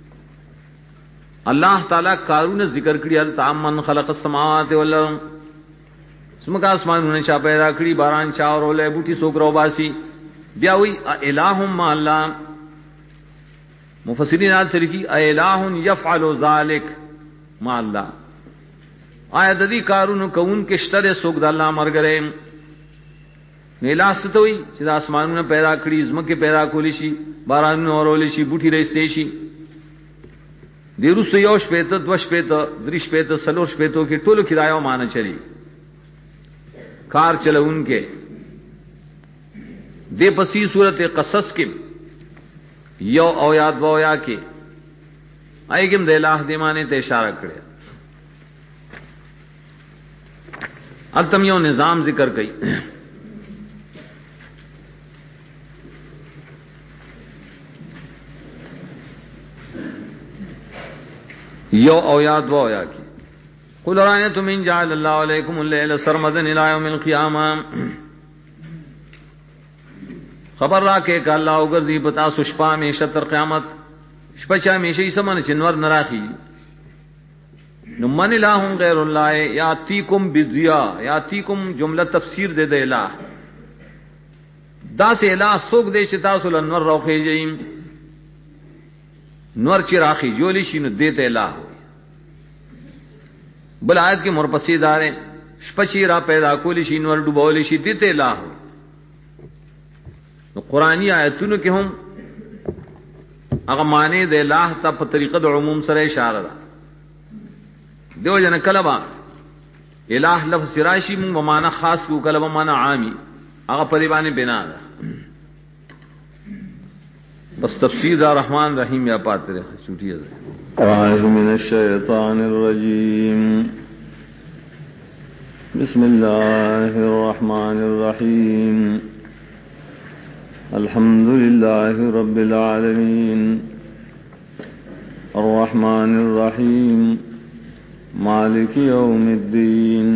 الله تعالی کارونه ذکر کړی ال تامن خلق السماوات والارض سمکا اسمانونه چا پیدا کړی باران چا اورولې بوټي سوکرو باسي بیا وی الہ ما اللہ. مفسرین آل ترکی الہ یفعل ذالک ما اللہ. آیا ددی کارون کون کے شتر سوک دا اللہ مرگرے الہ ستوئی چې دا اسمانونه پیدا کړی زمکه پیدا کولی شي بارانونه اورول شي بوټي رېستې شي دیروس یو شپته دو شپته درې شپته سلور شپته کې ټولو کرایو مان چلی کار چلون کې دے پسی صورت قصص کے یو او یاد و یا کے آئی گم دے لاہ دیمانے تے اشارہ کرے. التم یو نظام ذکر کئی یو او یاد و یا کے قل رأيتم إن جعل الله عليكم الليل سرمدا إلى يوم القيامة. خبر را کې ک الله او ګرځي پتا سشپا می شتر قیامت شپچا می شي سمن چنور نراخي. نو من الہ غیر الله یاتیکم بضیا یاتیکم جمله تفسیر دے دے الہ دا سے الہ سوک دے شتا سول انور روخی جیم نور چی راخی جولی شي نو دیتے الہ. بل آیت کی مرپسی دارے شپچی را پیدا کولی شي نور ډوبولی شي دیتے الہ. نو قرآنی آیتونو کې هم هغه معنی د الہ ته په طریقه د عموم سره اشاره ده. دیو جن کلمہ الہ لفظ راشی مون معنا خاص کو کلمہ معنا عامی هغه په دی باندې بنا ده. بس تفسیر الرحمن رحیم یا پاتره چھوٹی ہے. اعوذ من الشیطان الرجیم بسم الله الرحمن الرحيم الحمد لله رب العالمين الرحمن الرحيم مالك يوم الدين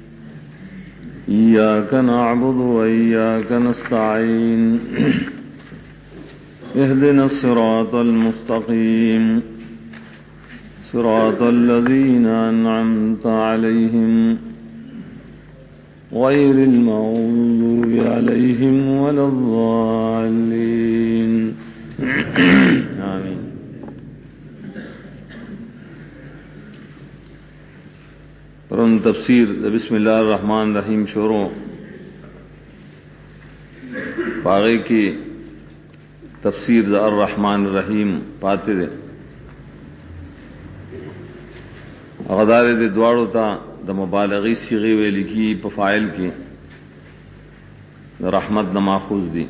إياك نعبد وإياك نستعين اهدنا الصراط المستقيم صراط الذين أنعمت عليهم غير المغضوب عليهم ولا الضالين آمين. پرون تفسیر بسم اللہ الرحمن الرحیم شروع پاغے کی تفسیر الرحمن الرحیم پاتے دے اغدار دے دوارو تا د مبالغی صیغه ویل کی په فاعل کې رحمت نه ماخوذ دي،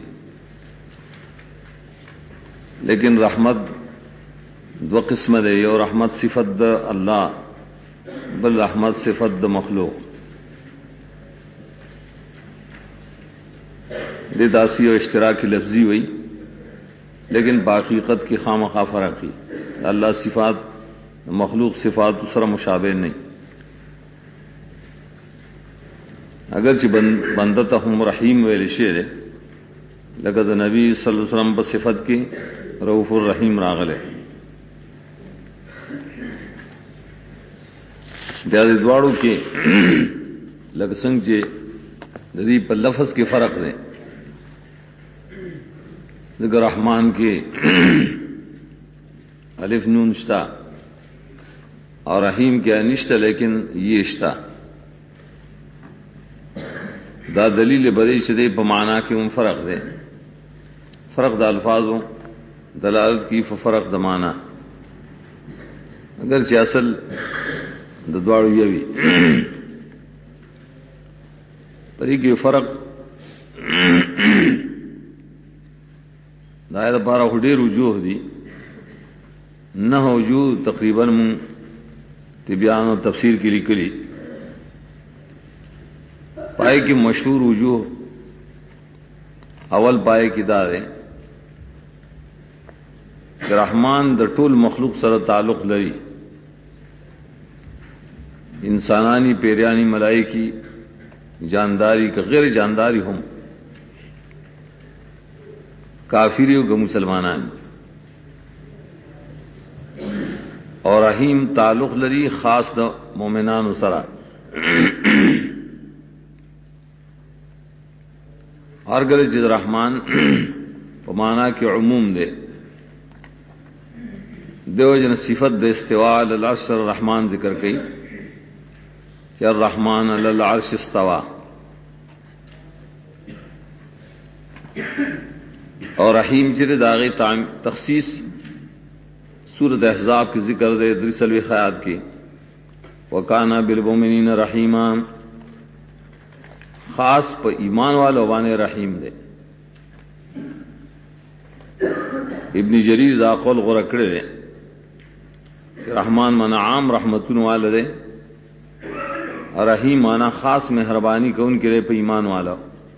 لیکن رحمت دو قسم ده، یو رحمت صفت د الله، بل رحمت صفت د مخلوق. دې داسی او اشتراک لفظی وئی، لیکن باقیقت کی خامخا فرق کی. اللہ صفات مخلوق صفات سره مشابه نہیں. اگرچہ بندہ ته هم رحیم ویل شي ده، لکه د نبی صلی الله علیه وسلم په صفت کې رؤوف الرحیم راغله. بیا د دواړو کې لکه څنګه چې د دې په لفظ کې فرق دی. د رحمان کې الف نون شتا اور رحیم کې نشته، لیکن یہ شتا. دا دلیل بری چې په معنا کې هم فرق دی، فرق د الفاظو دلالت کی فرق د معنا، اگر چې اصل د دواړو یوي پرې کې فرق دا د بارا ډېر وجوه دي، نه وجوه تقریبا مون بیان او تفسیر کې لیکلي. پائے کی مشہور وجوہ اول پائے کی دا ہے کہ رحمان د ټول مخلوق سره تعلق لري، انسانانی پیریانی ملائکی جانداری کا غیر جانداری هم کافریوں کا مسلمانان، اور رحیم تعلق لري خاص د مومنانو سره. ہر گلے جد رحمان پمانا کے عموم دے دیو جن صفت دے استواء علی العرش الرحمن ذکر کئی کہ الرحمن علی العرش استوا، اور رحیم چرے داغی تخصیص سورۃ احزاب کی ذکر دے درسلوی خیات کی وکانا بالمؤمنین رحیما، خاص په ایمان والو باندې رحیم دے. ابن جریر دا قول غره کړی دی چې رحمان معنا عام رحمتون والے اور رحیم معنا خاص مہربانی کو ان کے لیے په ایمان والا.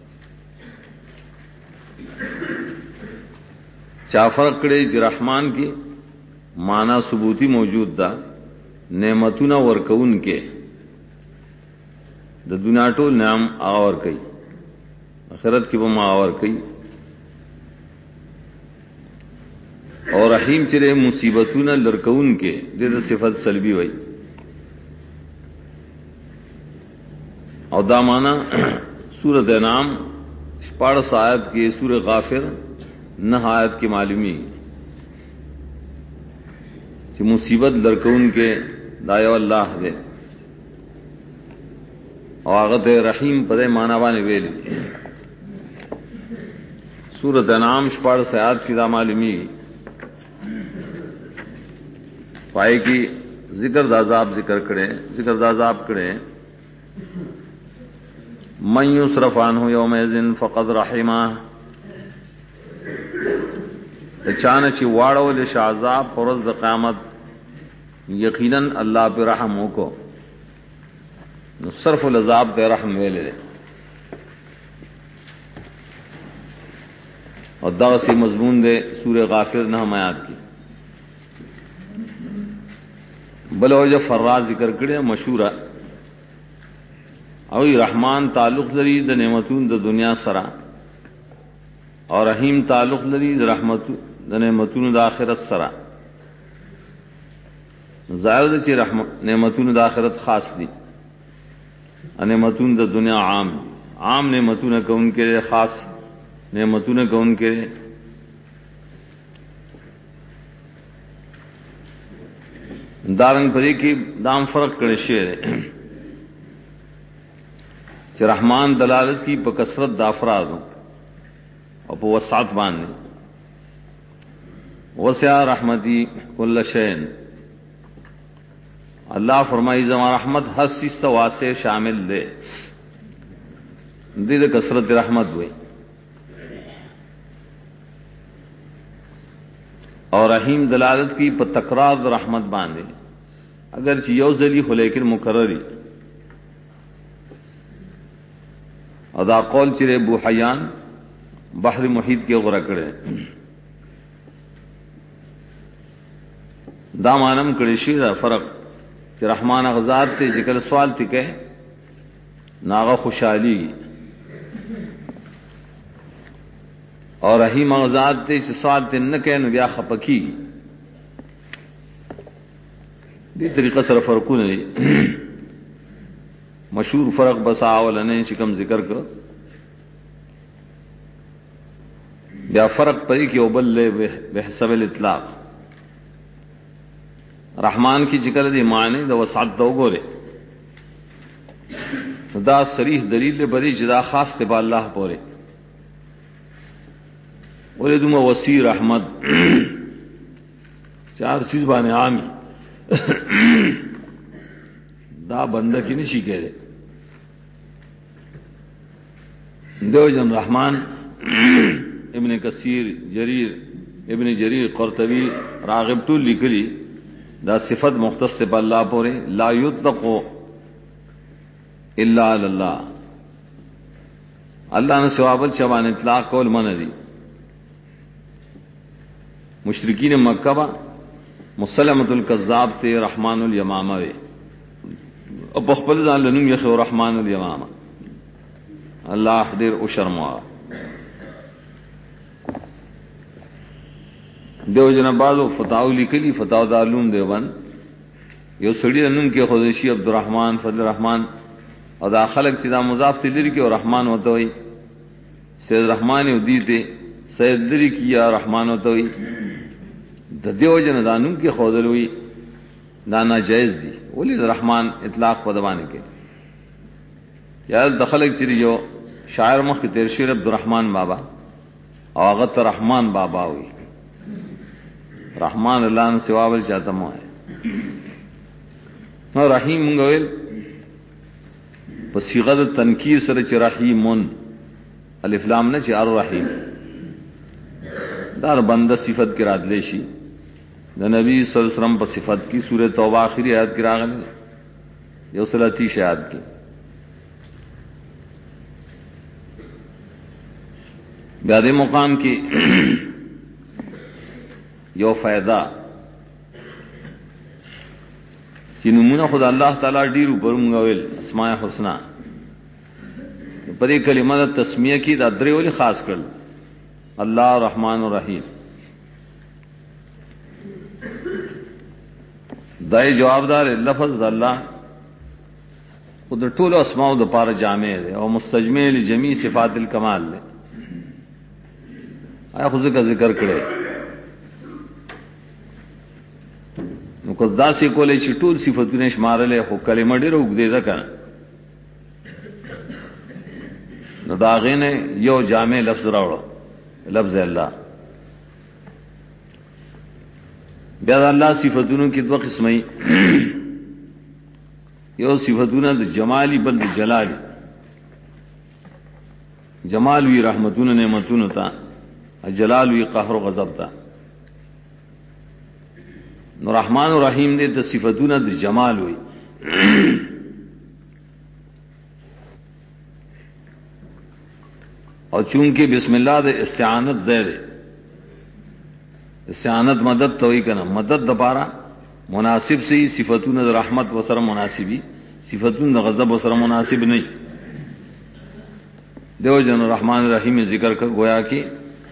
چا فرق کړی چې رحمان کی معنا ثبوتی موجود دا، نعمتونه ورکون کې د دنیا ټول نام اور کوي، آخرت کې به ما اور کوي. اور رحیم چرے مصیبتونه لرکون کې د صفت سلبی وای. او دا معنا سورۃ انعام 14 آیت کې، سورۃ غافر 9 آیت کې معلومی چې مصیبت لرکون کې دایو الله دے، او هغه رحیم په دې معنا باندې ویلي. سورۃ انعام 14 آیات کی دا معلومی پائے کی ذکر د عذاب ذکر د عذاب کړي. من یصرف عنه یومئذ فقد رحمه، چانه چې واړول شي عذاب پر ورځ د قیامت، یقینا الله پر رحم وکړو. نو صرف العذاب ته رحم ویلې اور دا سی مضمون دے سورہ غافر نہ آیات کی بل وجہ فراز ذکر کړي مشهوره او رحمان تعلق لري د نعمتونو د دنیا سره او رحیم تعلق لري د رحمت د نعمتونو د آخرت سره ظاهر چې رحمت نعمتونو د آخرت خاص دي نعمتونو د دنیا عام نعمتونو کون کې خاص نعمتونو کون کې دارنګ پرې کې دام فرق کړی شی چې رحمان دلالت کی په کثرت د افراد او په وسعت باندې وسع رحمتي کل شین اللہ فرمائی زما رحمت ہر چیز تو واسع شامل دے دې د کثرت رحمت وي اور رحیم دلالت کی په تکرار د رحمت باندې اگر چې یو ځلی خو لیکن مکرری ادا قول چې ابو حیان بحر محیط کې غره کړي دا مانم کړي شي دا فرق چې رحمان غزاد ته ذکر سوال تکه ناغه خوشحالی اور رحیم غزاد ته چې سوال ته نه کین بیا خپکی دې طریقه سره فرقونه دي مشهور فرق بسا ولنه چې کوم ذکر کو بیا فرق پرې کې او بل به حساب الاطلاق رحمان کی ذکر دی معنی د وسعت دو ګوره دا صریح دلیل بری جدا خاص ته الله پوره ولې دومره وسیع رحمت چار چیز باندې عامي دا بنده کی نشي کېده دو جن رحمان ابن کثیر جریر ابن جریر قرطبی راغب ټول لیکلي دا صفت مختص په الله پورې لا یطلق الا علی الله الله نے ثوابل شبان اطلاق کول من دي مشرکین مکہ با مسلمۃ الکذاب ته رحمان الیمامه وي او په خپل ځان لنوم یې خو رحمان الیمامه الله دې او شرموا دیو جنا بازو فتاو لیکلی فتاو د علوم دیوبند یو سړی نوم کې خدایشی عبدالرحمن فضل الرحمن او دا خلق چې دا مضاف ته لري کې او رحمان وته وي سید رحمان یو دی ته سید لري کې یا رحمان وته وي د دیو جنا دا نوم کې خدای وي دا ناجایز دي ولی رحمان اطلاق په دوانه کې یا د خلق چې یو شاعر مخ کې تیر شیر عبدالرحمن بابا او هغه ته رحمان بابا وي رحمان الله نے ثواب چاہتا مو ہے نو رحیم منگویل پس صيغه تنکیر سره چې رحیمون الف لام نه چې الرحیم دا بنده صفت کې راتلی شي د نبی صلی الله علیه وسلم په صفت کې سورۃ توبه اخری آیت کې راغلی یو صلاتی شاهد کې بیا دې مقام کې یو فائدہ چې نمونه خدای الله تعالی ډیرو پر مونږ اسماء الحسنا په دې کلمه د تسمیه کې د درې ولې خاص کړل الله رحمان الرحیم دای جوابدار لفظ الله خود ټول اسماء د پاره جامع دی او مستجمع لجميع صفات الکمال دی آیا خو ذکر کړی نو کله دا سې کولای چې ټول صفاتونه شمارلې خو کلمه ډېر وګدې ده کنه نو دا غینه یو جامع لفظ راوړو لفظ الله بیا د الله صفاتونو کې دوه قسمه یو صفاتونه د جمالی بل د جلالی جمال وی رحمتونه نعمتونه تا جلال وی قهر و غضب تا نو رحمان و رحیم دې د صفاتونه د جمال وي और चूंकि बिस्मिल्लाह दे इस्तिआनत ज़ैर इस्तिआनत मदद तो ही करना मदद दपारा मुनासिब से ही सिफतुन रहमत वसर मुनासिबी सिफतुन गज़ब वसर मुनासिब नहीं। देव जन रहमान रहीम में जिक्र कर गोया कि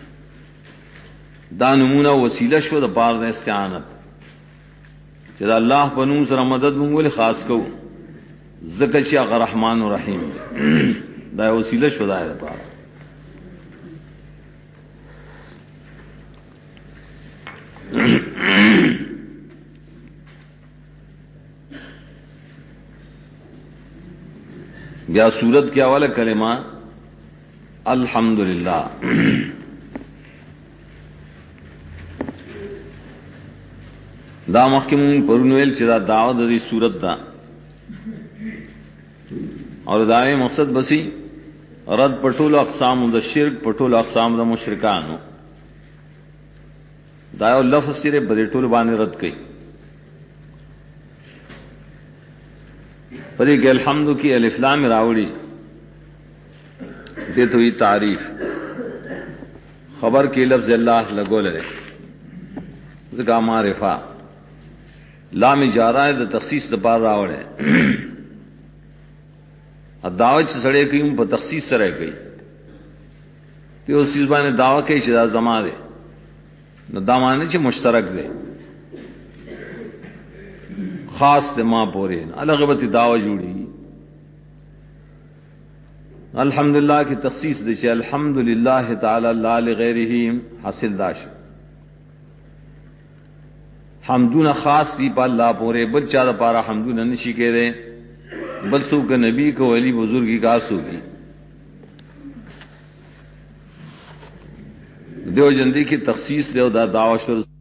दा नमूना वसीला शो द पार द इस्तिआनत जदा अल्लाह पनू सर मदद मंगोले खास को ज़कशिया रहमान रहीम दा वसीला शो दा पार या सूरत क्या वाला कलेमा अल्हम्दुलिल्लाह। दा मखिम परुनवेल चिदा दावत दी सूरत दा और दाए मकसद बसी रद पटोल अक़साम द शिरक पटोल अक़साम द मुशरिकानो दायो लफ्ज़ चिरे बदेटोल बाने रद कई पर एक अल्हम्दु की अलिफ लाम रावड़ी दे तो ही तारीफ खबर के लफ्ज़ अल्लाह लगोल रे ज़का मारिफा लाम इजारा है द तखसीस द पार रावड़ है दावत सड़े कई पर तखसीस सरे गई तो उस चीज ने दावा के चिदा जमा दे न दामाने चे मुश्तरक दे खास ते मां पोरे अलग बती दावा जुड़ी अल्हम्दुलिल्लाह की तखसीस दे चे अल्हम्दुलिल्लाह ताला ला लिगैरिही हासिल दाश हमदून खास दी पा ला पोरे बल चादा पारा हमदून नशी के दे बल सू के नबी को वली बुजुर्गी का सूगी देव जंदी की तखसीस देव दा दावा शुरू